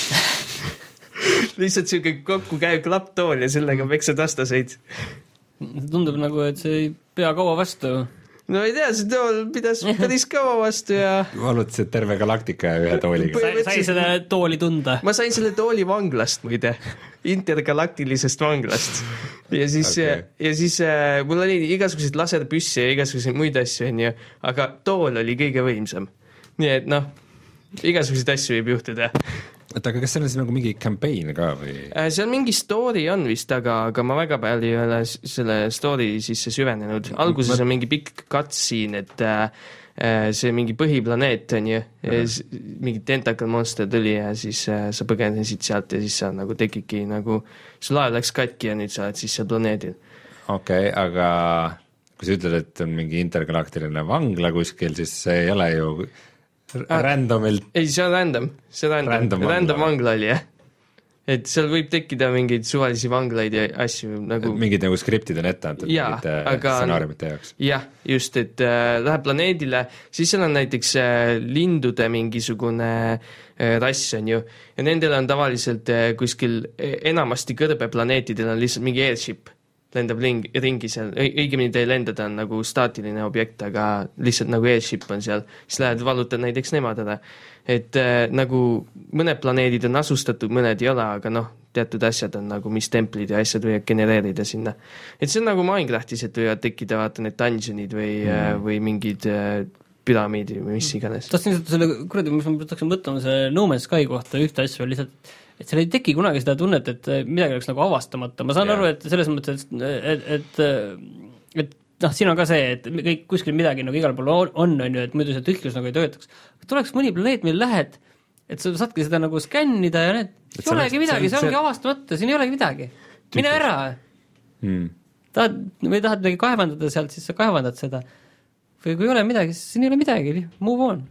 Lihtsalt siuke kokku käib klapptool ja sellega peksad vastaseid. Tundub nagu, et see ei pea kaua vastu. No ei tea, see tool pidas päris kaua vastu ja... Valutasid terve galaktika ja ühe tooliga. Sai, sai seda tooli tunda? Ma sain selle tooli vanglast, muide. Intergalaktilisest vanglast. Ja siis, okay. ja siis äh, mul oli igasuguseid laserpüssi ja igasuguseid muid asju, on ju, aga tool oli kõige võimsam. Nii et noh, igasuguseid asju võib juhtuda. Et aga kas seal on siis nagu mingi campaign ka või? Äh, seal mingi story on vist, aga, aga ma väga palju ei ole selle story sisse süvenenud. Alguses ma... on mingi pikk cutscene, et äh, see mingi põhiplaneet on ju, mingi tentacle monster tuli ja siis äh, sa põgenesid sealt ja siis sa nagu tekidki nagu, su laev läks katki ja nüüd sa oled siis seal planeedil. Okei, okay, aga kui sa ütled, et on mingi intergalaktiline vangla kuskil, siis see ei ole ju... randomilt. Ei, see on random. See on random. Random, random vangla oli, jah. et seal võib tekkida mingeid suvalisi vanglaid ja asju nagu mingid nagu skriptid on ette antud mingite stsenaariumite jaoks. Jah, just, et äh, läheb planeedile, siis seal on näiteks äh, lindude mingisugune äh, rass on ju, ja nendel on tavaliselt äh, kuskil enamasti kõrbeplaneetidel on lihtsalt mingi airship, lendab ring, ringi seal, õigemini ta ei lenda, ta on nagu staatiline objekt, aga lihtsalt nagu airship on seal, siis lähed valutad näiteks nemad ära. Et äh, nagu mõned planeedid on asustatud, mõned ei ole, aga noh, teatud asjad on nagu, mis templid ja asjad võivad genereerida sinna. Et see on nagu Minecraftis, et võivad tekkida vaata need dungeonid või mm., või mingid äh, püramiidi või mis iganes. Tahtsin lihtsalt selle, kuradi, mis ma tahtsin mõtlema see No Man's Sky kohta ühte asju lihtsalt, et seal ei teki kunagi seda tunnet, et midagi oleks nagu avastamata. Ma saan yeah. aru, et selles mõttes, et, et, et, et noh, siin on ka see, et kõik kuskil midagi nagu igal pool on, on, on ju, et muidu see tühjus nagu ei töötaks. Tuleks mõni planeet, mille lähed, et sa saadki seda nagu skännida ja need, ei olegi midagi, see ongi avastamata, siin ei olegi midagi. Mine ära. Hmm. Tahad, või tahad midagi kaevandada sealt, siis sa kaevandad seda. Või kui ei ole midagi, siis siin ei ole midagi, move on.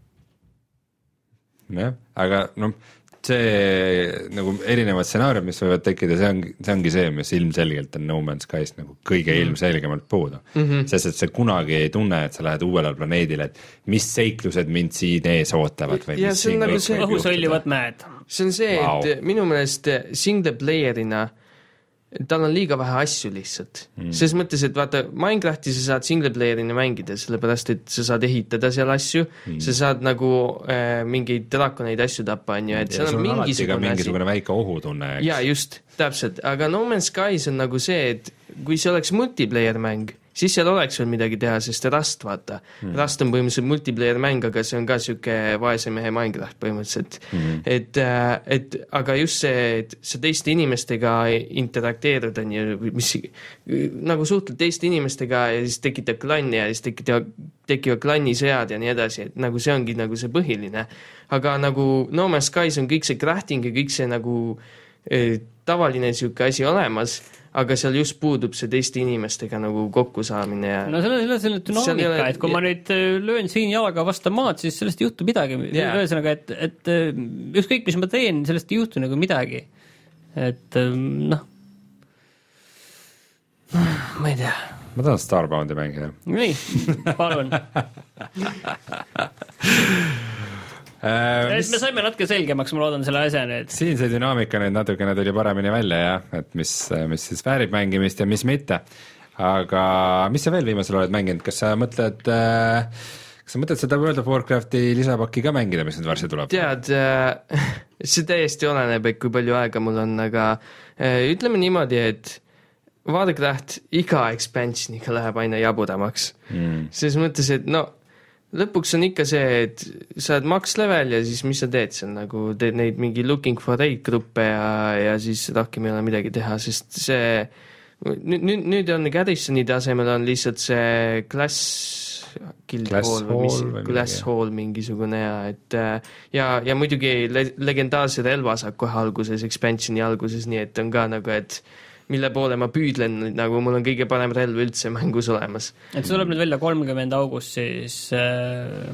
Jah, aga noh, see nagu erinevad stsenaariumid, mis võivad tekkida, see, on, see ongi see, mis ilmselgelt on No Man's Sky's nagu kõige mm. ilmselgemalt puudu. Mm-hmm. Sest et sa kunagi ei tunne, et sa lähed uuele planeedile, et mis seiklused mind siin ees ootavad või ja mis siin nagu õhus ollivad mäed. See on see, wow. et minu meelest single playerina tal on liiga vähe asju lihtsalt. Mm. Selles mõttes, et vaata, Minecrafti sa saad single playerina mängida, sellepärast, et sa saad ehitada seal asju, mm. sa saad nagu äh, mingeid drakoneid asju tappa, on ju, et seal on mingisugune, mingisugune väike ohutunne. Jaa, just, täpselt, aga No Man's Skies on nagu see, et kui see oleks multiplayer mäng, siis seal oleks veel midagi teha, sest Rust, vaata. Mm. Rust on põhimõtteliselt multiplayer mäng, aga see on ka siuke vaese mehe Minecraft põhimõtteliselt. Mm. Et, et, aga just see, et sa teiste inimestega interakteerud, on ju, mis nagu suhtled teiste inimestega ja siis tekitab klanni ja siis tekitab, tekivad klannisõjad ja nii edasi, et nagu see ongi nagu see põhiline. Aga nagu No Man's Skies on kõik see crafting ja kõik see nagu eh, tavaline siuke asi olemas, aga seal just puudub see teiste inimestega nagu kokkusaamine ja no seal on selline dünaamika, et kui ma nüüd löön siin jalaga vastu maad, siis sellest ei juhtu midagi. Yeah. Ühesõnaga, et, et ükskõik, mis ma teen, sellest ei juhtu nagu midagi. Et noh, ma ei tea. Ma tahan Starboundi mängida. Nii, palun. Uh, mis... Me saime natuke selgemaks, ma loodan selle asja nüüd. Siin see dünaamika nüüd natukene tuli paremini välja, jah, et mis, mis siis väärib mängimist ja mis mitte. Aga mis sa veel viimasel oled mänginud? Kas sa mõtled, kas sa mõtled seda World of Warcrafti lisapakki ka mängida, mis nüüd varsti tuleb? Tead, see täiesti oleneb, et kui palju aega mul on, aga ütleme niimoodi, et Warcraft iga expansioniga läheb aina jaburamaks. Mm. Selles mõttes, et no lõpuks on ikka see, et sa oled max level ja siis mis sa teed seal, nagu teed neid mingi looking for raid gruppe ja, ja siis rohkem ei ole midagi teha, sest see nüüd, nüüd on Garrisoni tasemel on lihtsalt see class guild hall või mis, class hall mingisugune ja et ja, ja muidugi le, legendaarse relva saab kohe alguses, expansioni alguses, nii et on ka nagu, et mille poole ma püüdlen, nagu mul on kõige parem relv üldse mängus olemas. Et see tuleb nüüd välja kolmkümmend august siis äh...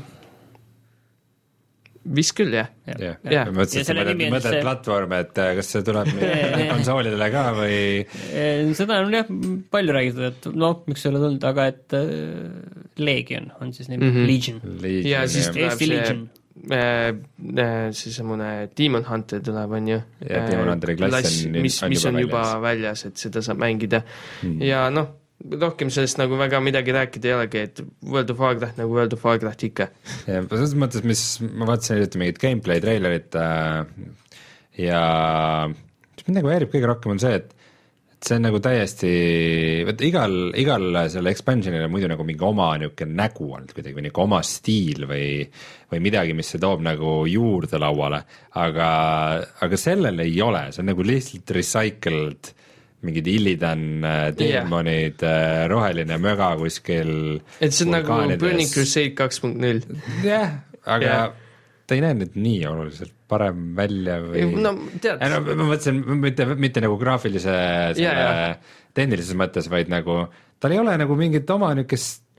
vist küll, jah. jah, jah. Ma mõtlesin, et sa mõtled, mõtled see... platvorm, et kas see tuleb konsoolidele ka või? Seda on jah palju räägitud, et noh, miks ei ole tulnud, aga et äh, Legion on siis nimi, mm-hmm. Legion. Legion. Ja siis tuleb see Legion. see samune Demon Hunter tuleb, on ju ja Demon Hunteri klass on, mis, on, mis on juba väljas, et seda saab mängida mm. ja noh, rohkem sellest nagu väga midagi rääkida ei olegi, et World of Warcraft nagu World of Warcraft ikka ja selles mõttes, mis ma vaatasin eriti mingit gameplay trailerit äh, ja mis mind nagu häirib kõige rohkem on see, et see on nagu täiesti, võt igal, igal selle expansionile muidu nagu mingi oma niisugune nägu olnud kuidagi või niisugune oma stiil või, või midagi, mis see toob nagu juurde lauale, aga, aga sellel ei ole, see on nagu lihtsalt recycled mingid Illidan, deemonid yeah., roheline möga kuskil et see on nagu Burning Crusade kaks punkt null jah, aga yeah. Ta ei näe nüüd nii oluliselt parem välja või no, tead no, ma mõtlesin, mitte, mitte nagu graafilise selle, yeah, yeah. tehnilises mõttes, vaid nagu tal ei ole nagu mingit oma niukest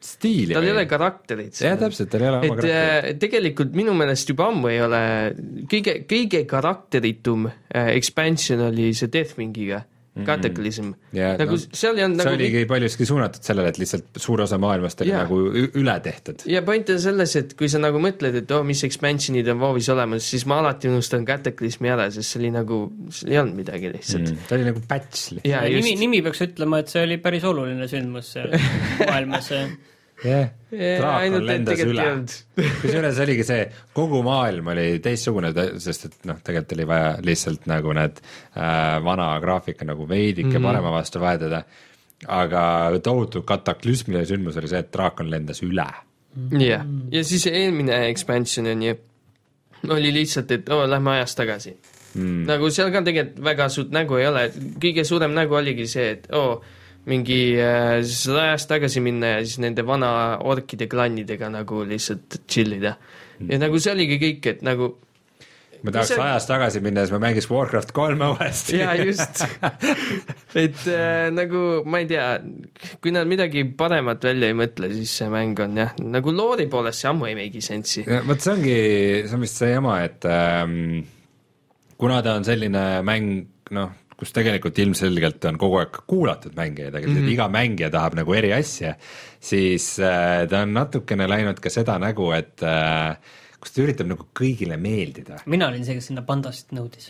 stiili. tal ei ole karakterit. jah, täpselt, tal ei ole oma karakterit. Tegelikult minu meelest juba ammu ei ole, kõige, kõige karakteritum expansion oli see Deathwingiga. Cataclysm yeah, nagu no, seal ei olnud see nagu oligi paljuski suunatud sellele, et lihtsalt suur osa maailmast oli yeah. nagu üle tehtud ja point on selles, et kui sa nagu mõtled, et oh, mis expansionid on WoW'is olemas, siis ma alati unustan Cataclysmi ära, sest see oli nagu, see ei olnud midagi lihtsalt mm, ta oli nagu patch ja, nimi, nimi peaks ütlema, et see oli päris oluline sündmus seal maailmas jah, draakon lendas üle. Kusjuures oligi see, kogu maailm oli teistsugune, sest et noh, tegelikult oli vaja lihtsalt nagu need äh, vana graafika nagu veidike mm -hmm. parema vastu vahetada, aga tohutu kataklüsmiline sündmus oli see, et draakon lendas üle. jah, ja siis eelmine expansion on ju, oli lihtsalt, et oh, lähme ajas tagasi mm.. nagu seal ka tegelikult väga suurt nägu ei ole, kõige suurem nägu oligi see, et oh, mingi äh, ajast tagasi minna ja siis nende vana orkide klannidega nagu lihtsalt chillida. Ja nagu see oligi kõik, et nagu ma tahaks see... ajast tagasi minna ja siis ma mängiks Warcraft kolme uuesti. jaa, just. et äh, nagu, ma ei tea, kui nad midagi paremat välja ei mõtle, siis see mäng on jah, nagu loori poolest see ammu ei meigi sensi. Võt see ongi, see on vist see jama, et ähm, kuna ta on selline mäng, noh, kus tegelikult ilmselgelt on kogu aeg kuulatud mängijaid, aga mm -hmm. iga mängija tahab nagu eri asja, siis äh, ta on natukene läinud ka seda nägu, et äh, kus ta üritab nagu kõigile meeldida. Mina olin see, kes sinna pandast nõudis.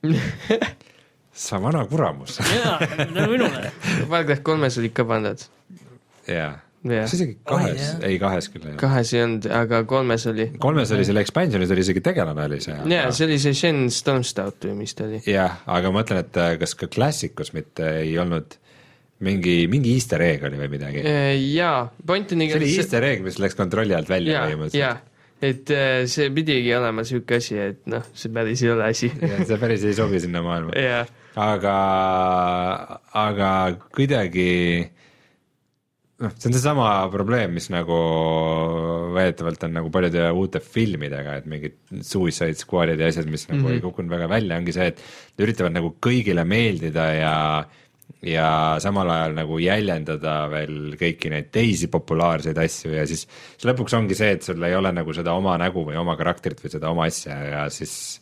Sa vana kuramus. jaa, ta on minule. Warcraft kolmes olid ka pandad. jaa. kas isegi kahes oh,, ei kahes küll. kahes ei olnud, aga kolmes oli. kolmes oli selle expansionis oli isegi tegelane oli see. jaa, see oli see Shen Stormstout või mis ta oli. jah, aga ma mõtlen, et kas ka Classicus mitte ei olnud mingi, mingi easter egg oli või midagi. jaa, point on iga see oli easter egg, mis läks kontrolli alt välja. jaa, jaa, et see pidigi olema siuke asi, et noh, see päris ei ole asi. see päris ei sobi sinna maailma. aga, aga kuidagi noh, see on seesama probleem, mis nagu väidetavalt on nagu paljude uute filmidega, et mingid Suicide Squadid ja asjad, mis nagu mm -hmm. ei kukkunud väga välja, ongi see, et nad üritavad nagu kõigile meeldida ja ja samal ajal nagu jäljendada veel kõiki neid teisi populaarseid asju ja siis, siis lõpuks ongi see, et sul ei ole nagu seda oma nägu või oma karakterit või seda oma asja ja siis,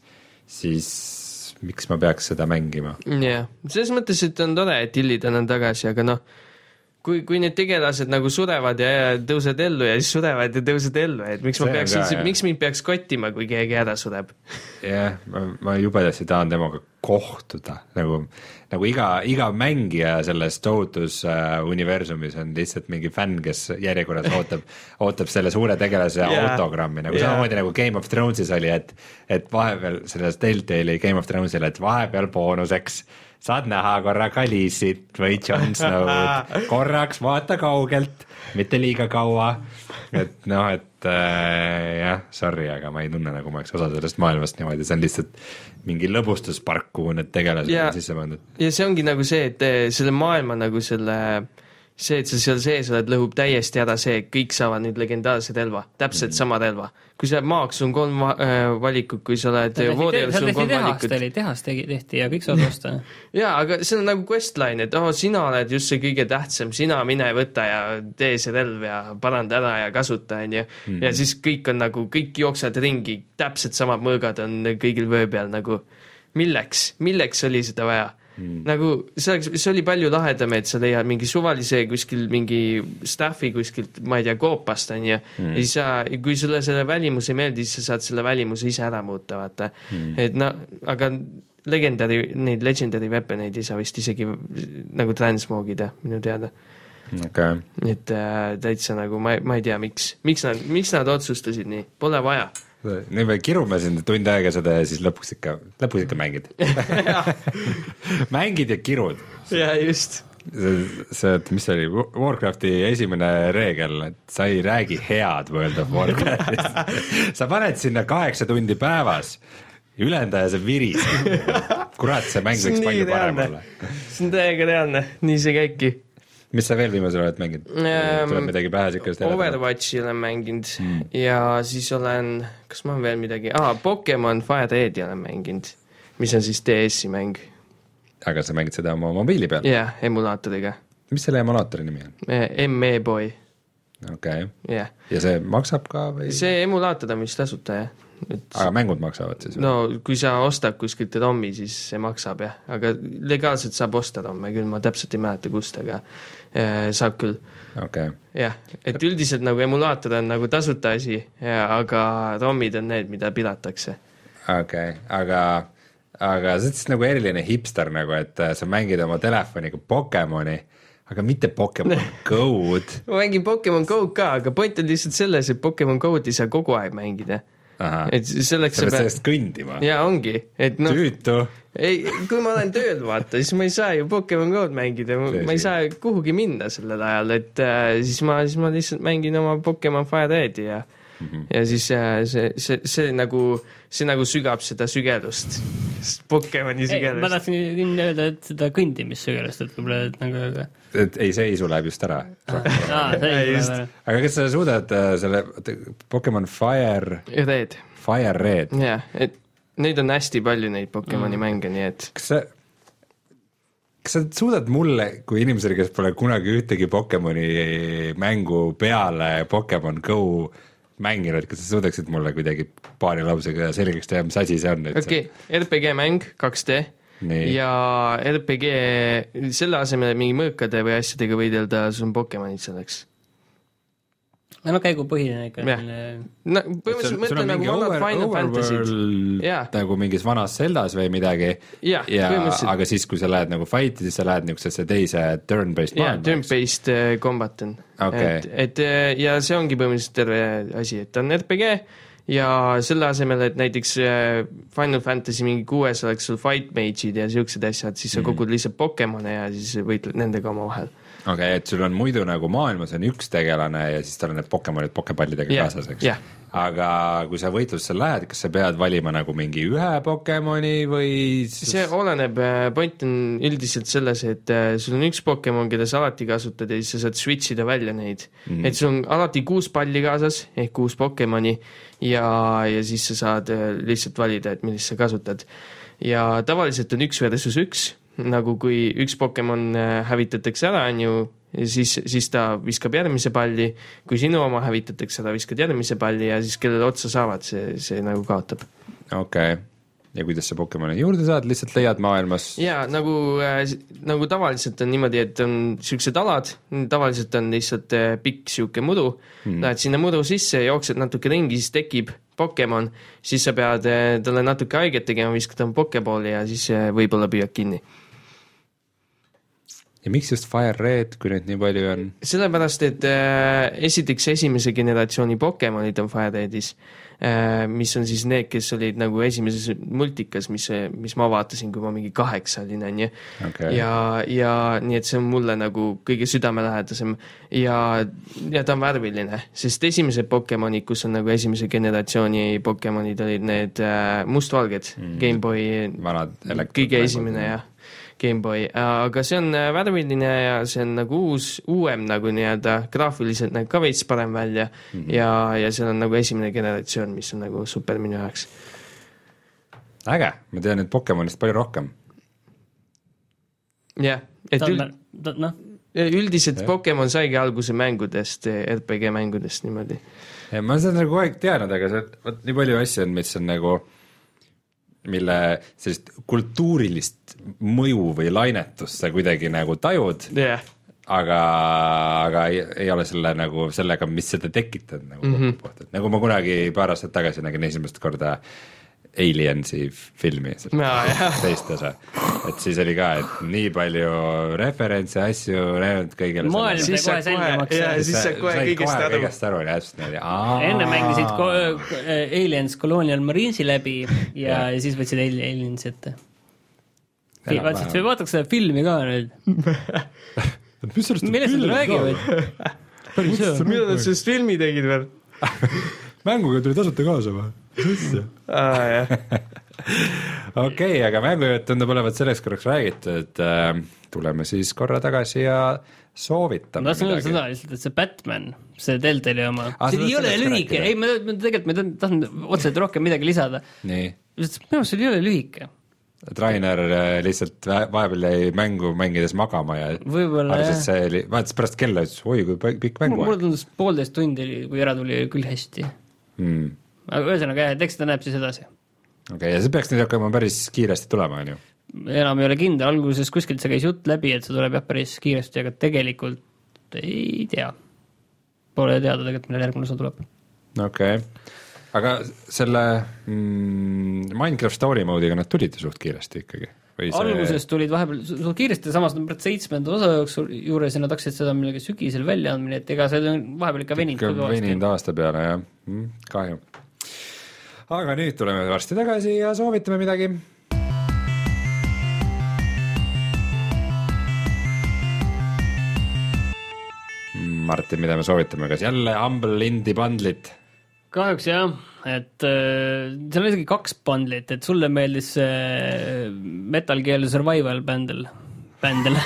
siis miks ma peaks seda mängima? jah, selles mõttes, et on tore, et Illidan on tagasi, aga noh, kui, kui need tegelased nagu surevad ja, ja tõused ellu ja siis surevad ja tõused ellu, et miks ma peaks, ka, miks mind peaks kottima, kui keegi ära sureb? jah, ma, ma jubedasti tahan temaga kohtuda, nagu, nagu iga, iga mängija selles tohutus uh, universumis on lihtsalt mingi fänn, kes järjekorras ootab, ootab selle suure tegelase yeah. autogrammi, nagu yeah. samamoodi nagu Game of Thronesis oli, et, et vahepeal selles Telltale'i Game of Thronesil, et vahepeal boonuseks saad näha korra Khaleesit või Jon Snow'd, korraks vaata kaugelt, mitte liiga kaua, et noh, et äh, jah, sorry, aga ma ei tunne nagu ma oleks osa sellest maailmast niimoodi, see on lihtsalt mingi lõbustuspark, kuhu need tegelased ja, on sisse pandud. ja see ongi nagu see, et selle maailma nagu selle see, et sa seal sees oled, lõhub täiesti ära see, et kõik saavad nüüd legendaarse relva, täpselt mm. sama relva. Kui sa oled maaks, sul on kolm va äh, valikut, kui sa oled voodil, sul on kolm valikut. Tehti tehas tehti ja kõik saad osta. jaa, aga see on nagu questline, et oh, sina oled just see kõige tähtsam, sina mine võta ja tee see relv ja paranda ära ja kasuta, on ju. Mm. ja siis kõik on nagu, kõik jooksad ringi, täpselt samad mõõgad on kõigil vöö peal, nagu milleks, milleks oli seda vaja? Hmm. nagu see, oleks, see oli palju lahedam, et sa leiad mingi suvalise kuskil mingi staffi kuskilt, ma ei tea, koopast on ju hmm. ja siis sa, kui sulle selle välimus ei meeldi, siis sa saad selle välimuse ise ära muuta, vaata hmm. et no, aga legendary, neid legendary weaponeid ei saa vist isegi nagu transmogida minu teada okay. et äh, täitsa nagu ma, ma ei tea, miks miks nad, miks nad otsustasid nii, pole vaja. Nüüd me kirume siin tund aega seda ja siis lõpuks ikka, lõpuks ikka mängid mängid ja kirud. jaa, just. See, see, mis oli Warcrafti esimene reegel, et sa ei räägi head World of Warcraftist sa paned sinna kaheksa tundi päevas, ülejäänud aja see viris. Kurat, see mäng võiks palju parem olla. See on täiega reaalne, nii see käibki. Mis sa veel viimasel oled mänginud? Um, tuleb midagi pähe sikast? Overwatchi olen mänginud mm. ja siis olen, kas ma olen veel midagi, aa, Pokemon Fire Redi olen mänginud, mis on siis D S-i mäng. Aga sa mängid seda oma mobiili peal? jah, emulaatoriga. Mis selle emulaatori nimi on? M E Boy. okei okay. yeah. ja see maksab ka või? See emulaator on vist tasuta, jah. Et... aga mängud maksavad siis? No kui sa ostad kuskilt rommi, siis see maksab, jah. Aga legaalselt saab osta romme, küll ma täpselt ei mäleta kust, aga äh, saab küll. Okay. jah, et üldiselt nagu emulaator on nagu tasuta asi, aga rommid on need, mida pilatakse. okei okay., aga aga see on siis nagu eriline hipster nagu, et sa mängid oma telefoniga Pokemoni, aga mitte Pokemon Go'd. ma mängin Pokemon Go'd ka, aga point on lihtsalt selles, et Pokemon Go'd ei saa kogu aeg mängida. Aha. Et selleks sa pead sellest kõndima. Jaa, ongi. Et no, tüütu. Ei, kui ma olen tööl, vaata, siis ma ei saa ju Pokemon Go'd mängida, ma, ma ei saa kuhugi minna sellel ajal, et äh, siis, ma, siis ma lihtsalt mängin oma Pokemon Fire Redi ja Mm-hmm. ja siis äh, see, see, see nagu see nagu sügab seda sügelust Pokemoni sügelust. Ma tahtsin öelda, et seda kõndimissügelust, et võib-olla et nagu aga... et ei, seisu läheb just ära ah, ah, just. aga kas sa suudad äh, selle Pokemon Fire Red Fire Red jah, et neid on hästi palju neid Pokemoni mm. mänge, nii et kas sa kas sa suudad mulle kui inimesele, kes pole kunagi ühtegi Pokemoni mängu peale Pokemon Go mänginud, kas sa suudaksid mulle kuidagi paari lausega selgeks teha, mis asi see on? okei, okay. R P G mäng kaks D Nii. Ja R P G selle asemel mingi mõõkade või asjadega võidelda, sul on Pokemonid selleks. no käigupõhine ikka. No, põhimõtteliselt mõtle nagu vanad Final Fantasy'd. Nagu mingis vanas Zeldas või midagi. Ja, ja, aga siis, kui sa lähed nagu fight'i, siis sa lähed niisugusesse teise turn-based maailma. Ja, turn-based combat on. Okay. Et, et, ja see ongi põhimõtteliselt terve asi, et on R P G ja selle asemel, et näiteks Final Fantasy mingi kuues oleks sul fight mage'id ja siuksed asjad, siis sa kogud lihtsalt Pokemone ja siis võitled nendega oma vahel. okei okay,, et sul on muidu nagu maailmas on üks tegelane ja siis tal on need Pokemonid pokepallidega yeah, kaasas, eks yeah.? aga kui sa võitlusse lähed, kas sa pead valima nagu mingi ühe Pokemoni või siis... see oleneb, point on üldiselt selles, et sul on üks Pokemon, keda sa alati kasutad ja siis sa saad switchida välja neid mm. et sul on alati kuus palli kaasas ehk kuus Pokemoni ja, ja siis sa saad lihtsalt valida, et millist sa kasutad ja tavaliselt on üks versus üks nagu kui üks Pokemon hävitatakse ära, on ju, siis, siis ta viskab järgmise palli, kui sinu oma hävitatakse ära, viskad järgmise palli ja siis kellele otsa saavad, see, see nagu kaotab. Okei, okay. Ja kuidas sa Pokemoni juurde saad, lihtsalt leiad maailmas? Jaa, nagu, äh, nagu tavaliselt on niimoodi, et on siuksed alad, tavaliselt on lihtsalt äh, pikk siuke mudu, hmm. lähed sinna mudu sisse, jooksed natuke ringi, siis tekib Pokemon, siis sa pead äh, talle natuke haiget tegema, viskad oma Pokeballi ja siis äh, võib-olla püüad kinni. Ja miks just Fire Red, kui nüüd nii palju on? Sellepärast, et äh, esiteks esimese generatsiooni Pokemonid on Fire Redis, äh, mis on siis need, kes olid nagu esimeses multikas, mis, mis ma vaatasin, kui ma mingi kaheksaline on, okay. ja, ja nii et see on mulle nagu kõige südamelähedasem ja, ja ta on värviline, sest esimesed Pokemonid, kus on nagu esimese generatsiooni Pokemonid olid need äh, mustvalged, mm. Game Boy, vanad kõige esimene ja Game Boy, aga see on värviline ja see on nagu uus, uuem nagu nii-öelda graafiliselt näeb ka veits parem välja mm-hmm. ja, ja see on nagu esimene generatsioon, mis on nagu super minu jaoks. Äge, ma tean nüüd Pokemonist palju rohkem. jah, et ta, üld... ta, no. üldiselt ja. Pokemon saigi alguse mängudest, R P G mängudest niimoodi. Ja ma olen seda nagu aeg teadnud, aga see, võt, nii palju asju on, mis on nagu mille sellist kultuurilist mõju või lainetust sa kuidagi nagu tajud, yeah. aga, aga ei, ei ole selle nagu sellega, mis seda tekitad nagu mm-hmm. kokku. Nagu ma kunagi paar aastat tagasi nägin esimest korda Aliensi filmi, no, teist osa, et siis oli ka, et nii palju referentse, asju, kõigele maailm sai kohe selgemaks ja siis sa kohe kõigest aru, aru enne mängisid ko- Aliens Colonial Marine'i läbi ja, ja siis võtsid Aliens ette vaatasid, vaataks seda filmi ka nüüd millest nad räägivad? mida nad sellest filmi tegid veel? mänguga tuli tasuta kaasa või? ah, okei, aga mängujutt tundub olevat selleks korraks räägitud, äh, tuleme siis korra tagasi ja soovitame ma tahtsin öelda seda lihtsalt, et see Batman, see Telltale'i oma ah, see ei ole lühike, ei ma, ma tegelikult ma tahtsin otseselt rohkem midagi lisada nii. Minu arust see ei ole lühike et Rainer lihtsalt vahepeal jäi mängu mängides magama ja võib-olla jah. See oli, vaatas pärast kella, ütles, oi kui pikk mängu. Mulle tundus poolteist tundi, kui ära tuli küll hästi mm.. aga ühesõnaga jah, et eks ta näeb siis edasi. Okei okay,, ja see peaks nüüd hakkama päris kiiresti tulema, on ju? Enam ei ole kindel, alguses kuskilt see käis jutt läbi, et see tuleb jah päris kiiresti, aga tegelikult ei tea. Pole teada tegelikult, millal järgmine osa tuleb. Okei okay. Aga selle mm, Minecraft story mode'iga nad tulid suht kiiresti ikkagi? Või see... Alguses tulid vahepeal suht kiiresti, samas number seitsmenda osa jooksul juures ja nad hakkasid seda millega sügisel välja andmine, et ega see on vahepeal ikka veninud. Ikka veninud aasta peale, jah. Mm, kahju. Aga nüüd tuleme varsti tagasi ja soovitame midagi. Martin, mida me soovitame? Kas jälle Humble Indie bundlit? Kahjuks jah, et äh, seal on isegi kaks bundlit, et sulle meeldis äh, Metal Gear Survival bundle, bundle,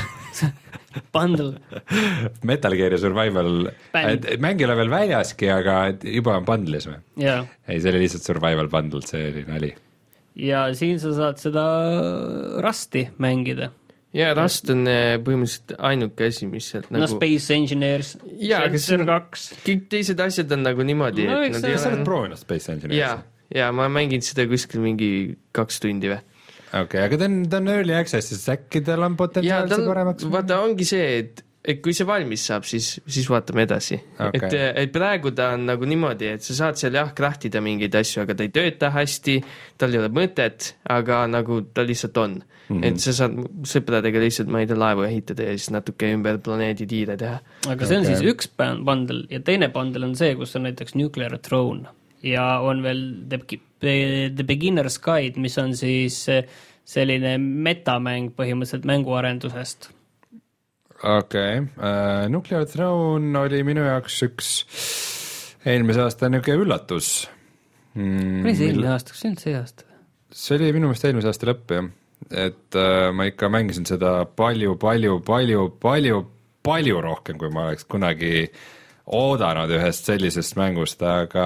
bundle. Metal Gear Survival, mäng ei ole veel väljaski, aga juba on bundlis või? Jaa. Ei, see oli lihtsalt Survival bundle, see oli nali. Ja siin sa saad seda Rusti mängida. Ja Rust on põhimõtteliselt ainuke asi, mis sealt no nagu... Space Engineers, ja, Sensor kaks. Kõik teised asjad on nagu niimoodi. No, et nad sa oled proovinud Space Engineers? Ja, ja ma mängin seda kuskil mingi kaks tundi või. Okei, okay, aga ta on, ta on early access, siis äkki tal on potentsiaalse paremaks? Vaata, ongi see, et, et kui see valmis saab, siis, siis vaatame edasi. Okay. Et, et praegu ta on nagu niimoodi, et sa saad seal jah krahtida mingeid asju, aga ta ei tööta hästi, tal ei ole mõtet, aga nagu ta lihtsalt on. Mm-hmm. Et sa saad sõpradega lihtsalt, ma ei tea, laevu ehitada ja siis natuke ümber planeedi tiire teha. Aga see on okay. Siis üks bundle ja teine bundle on see, kus on näiteks Nuclear Throne ja on veel The, The Beginner's Guide, mis on siis selline metamäng põhimõtteliselt mänguarendusest. Okei, okay. uh, Nuclear Throne oli minu jaoks üks eelmise aasta niisugune üllatus. Mm, oli see eelmine aasta, kas see on see aasta? See oli minu meelest eelmise aasta lõpp, jah. Et äh, ma ikka mängisin seda palju, palju, palju, palju, palju rohkem, kui ma oleks kunagi oodanud ühest sellisest mängust, aga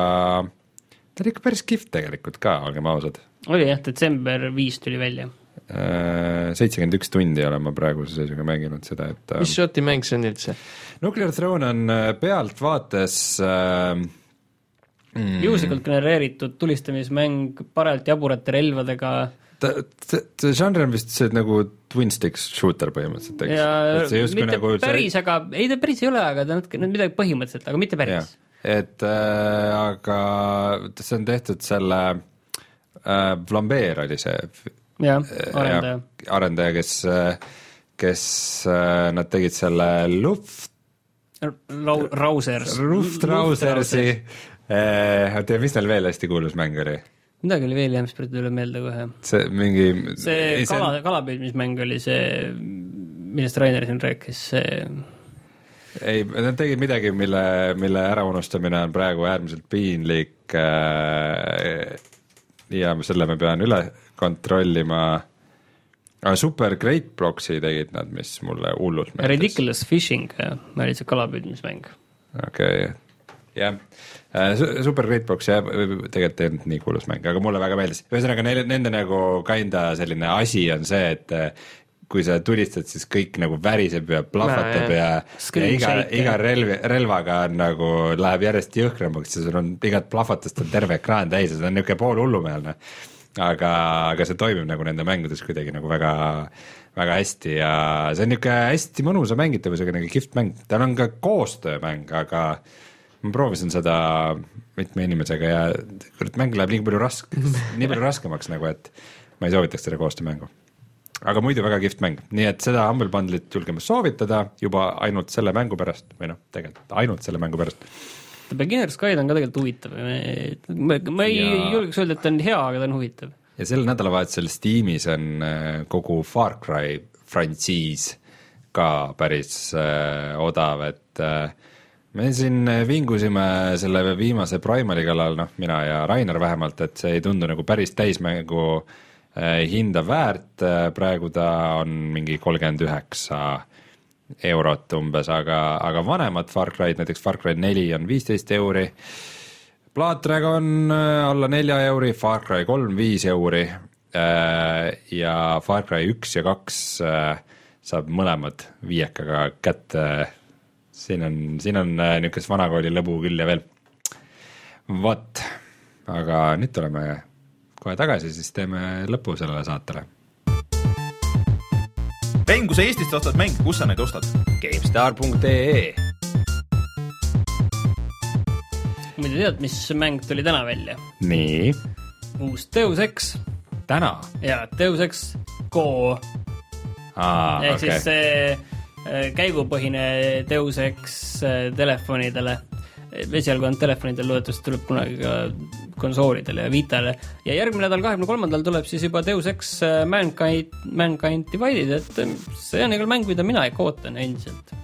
ta oli ikka päris kihvt tegelikult ka, olgem ausad. Oli jah, detsember viis tuli välja. seitsekümmend üks tundi olen ma praeguse seisuga mänginud seda, et mis shoti mäng see on üldse? Nuclear Throne on pealt vaates äh, mm, juhuslikult genereeritud tulistamismäng parelt jaburate relvadega. Ta, ta, ta genre on vist see nagu twin sticks shooter põhimõtteliselt, eks? Ja mitte nagu päris, see... aga ei ta päris ei ole, aga ta on midagi põhimõtteliselt, aga mitte päris. Ja, et äh, aga see on tehtud selle äh, Flambeer oli see ja, arendaja. Ja, arendaja, kes, kes äh, nad tegid selle Luft Rau- Rausers Luftrausersi äh, mis neil veel hästi kuulus mäng oli? Midagi oli veel jah, mis praegu üle meelde kohe. See mingi... See kala, kalapüüdmismäng oli see, millest Rainer siin rääkis, see... Ei, nad tegid midagi, mille, mille äraunustamine on praegu äärmiselt piinlik ja selle me pean üle kontrollima. Super Great Bloksi tegid nad, mis mulle hullult meeldis. Ridiculous Fishing, oli see kalapüüdmismäng. Okei, okay. jah. Super Great Box jah, tegelikult ei olnud nii kuulus mäng, aga mulle väga meeldis. Ühesõnaga, neile, nende nagu kinda selline asi on see, et kui sa tulistad, siis kõik nagu väriseb ja plahvatab ja, ja iga, iga relv, relvaga on nagu, läheb järjest jõhkramaks ja sul on igat plahvatust on terve ekraan täis ja see on niisugune pool hullumeelne. Aga, aga see toimib nagu nende mängudes kuidagi nagu väga, väga hästi ja see on niisugune hästi mõnusa mängitavusega nagu kihvt mäng. Tal on ka koostöömäng, aga ma proovisin seda mitme inimesega ja mäng läheb nii palju, rask, nii palju raskemaks nagu, et ma ei soovitaks seda koostöömängu. Aga muidu väga kihvt mäng, nii et seda Humble Bundlit julgeme soovitada juba ainult selle mängu pärast või noh, tegelikult ainult selle mängu pärast. The Beginner's Guide on ka tegelikult huvitav, ma, ma ei ja... julgeks öelda, et ta on hea, aga ta on huvitav. Ja sel nädalavahetusel Steamis on kogu Far Cry frantsiis ka päris äh, odav, et äh, me siin vingusime selle viimase Primali kallal, noh mina ja Rainer vähemalt, et see ei tundu nagu päris täismängu äh, hinda väärt, praegu ta on mingi kolmkümmend üheksa eurot umbes, aga, aga vanemad Far Cry'd, näiteks Far Cry neli on viisteist euri, Blood Dragon alla nelja euri, Far Cry kolm viis euri, ja Far Cry üks ja kaks saab mõlemad viiekaga kätte. Siin on, siin on niisugust vanakooli lõbu küll ja veel. Vot, aga nüüd tuleme kohe tagasi, siis teeme lõpu sellele saatele. Ben, kui sa Eestist ostad mäng, kus sa neid ostad? GameStar punkt ee Muidu tead, mis mäng tuli täna välja? Nii. Uus Deus Ex. Täna? Jaa, Deus Ex Go. Aa, ehk okay. siis see käigupõhine Deus Ex telefonidele. Esialgu on telefonidel, loodetavasti tuleb kunagi ka konsoolidele ja Vitale. Ja järgmine nädal kahekümne kolmandal tuleb siis juba Deus Ex Mankind, Mankind Divided, et see on igal mäng, mida mina ikka ootan endiselt.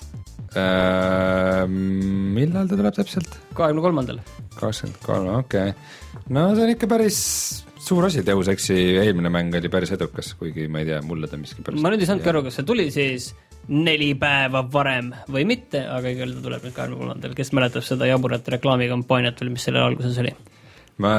Äh, millal ta tuleb täpselt? kahekümne kolmandal. kakskümmend kolm, okei. Okay. No see on ikka päris suur asi, Deus Exi eelmine mäng oli päris edukas, kuigi ma ei tea, mulle ta miski päris... Ma nüüd ei saanud aru, kas see tuli siis neli päeva varem või mitte, aga igal ta tuleb nüüd kahekümne kolmandal. Kes mäletab seda jaburat reklaamikampaaniat või mis selle alguses oli? Ma...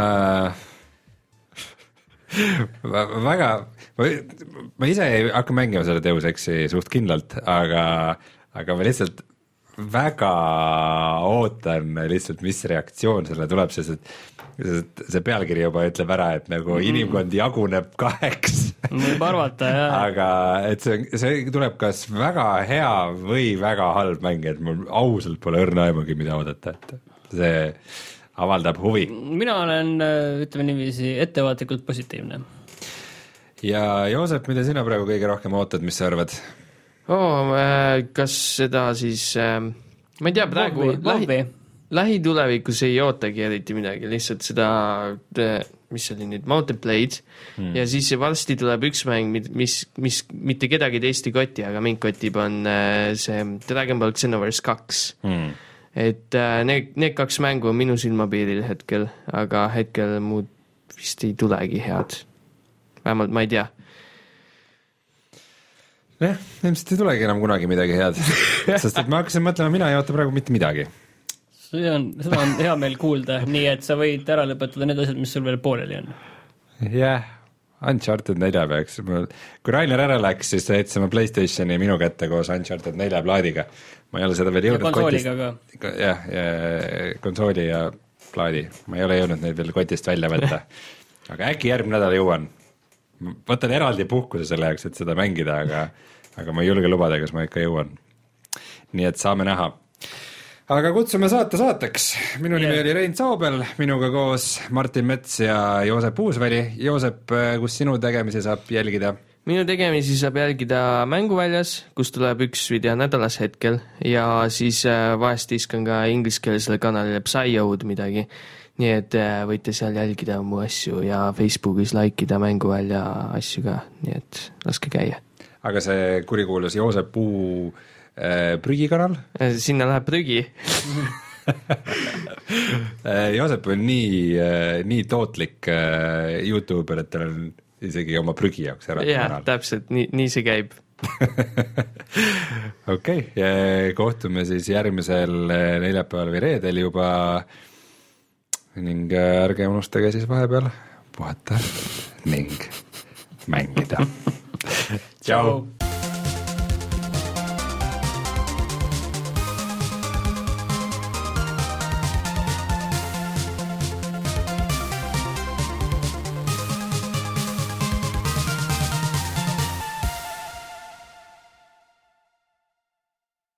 ma väga... Ma, ma ise ei hakka mängima selle Deus Exi suht kindlalt, aga, aga ma lihtsalt väga ootan lihtsalt, mis reaktsioon selle tuleb, sest et see pealkiri juba ütleb ära, et nagu mm. inimkond jaguneb kaheks. Võib arvata, jah. Aga et see, see tuleb kas väga hea või väga halb mäng, et mul ausalt pole õrna aimugi, mida oodata, et see avaldab huvi. Mina olen, ütleme niiviisi, ettevaatlikult positiivne. Ja Joosep, mida sina praegu kõige rohkem ootad, mis sa arvad? Oh, kas seda siis, ma ei tea, praegu lähi, lähitulevikus ei ootagi eriti midagi, lihtsalt seda, mis oli nüüd, Mountain Blade hmm. ja siis varsti tuleb üks mäng, mis, mis mitte kedagi teist ei koti, aga mind kotib on see Dragon Ball Xenoverse kaks. Hmm. Et need, need kaks mängu on minu silmapiiril hetkel, aga hetkel muud vist ei tulegi head. Vähemalt ma ei tea. jah, ilmselt ei tulegi enam kunagi midagi head, sest et ma hakkasin mõtlema, mina ei oota praegu mitte midagi. See on, seda on hea meil kuulda, nii et sa võid ära lõpetada need asjad, mis sul veel pooleli on. jah, yeah. Uncharted nelja peaks. Kui Rainer ära läks, siis jätsin ma PlayStationi minu kätte koos Uncharted nelja plaadiga. Ma ei ole seda veel jõudnud ja konsooliga kotist... ka. Jah, ja konsooli ja plaadi. Ma ei ole jõudnud neid veel kotist välja võtta. Aga äkki järgmine nädal jõuan. Võtan eraldi puhkuse selle jaoks, et seda mängida, aga, aga ma ei julge lubada, kas ma ikka jõuan. Nii et saame näha. Aga kutsume saate saateks. Minu nimi yeah. oli Rein Saubel, minuga koos Martin Mets ja Joosep Uusväli. Joosep, kus sinu tegemisi saab jälgida? Minu tegemisi saab jälgida Mänguväljas, kus tuleb üks video nädalas hetkel ja siis vahest iskan ka ingliskeelsele kanalile Psyode midagi. Nii et võite seal jälgida mu asju ja Facebookis likeida Mänguvälja asju ka, nii et laske käia. Aga see kurikuulus Joosep Puu äh, prügikanal? Sinna läheb prügi. Joosep on nii, äh, nii tootlik äh, YouTuber, et tal on isegi oma prügi jaoks ära. Jah, täpselt, nii, nii see käib. Okei, okay. Kohtume siis järgmisel neljapäeval või reedel juba ning ärge unustage siis vahepeal puhata ning mängida. Ciao!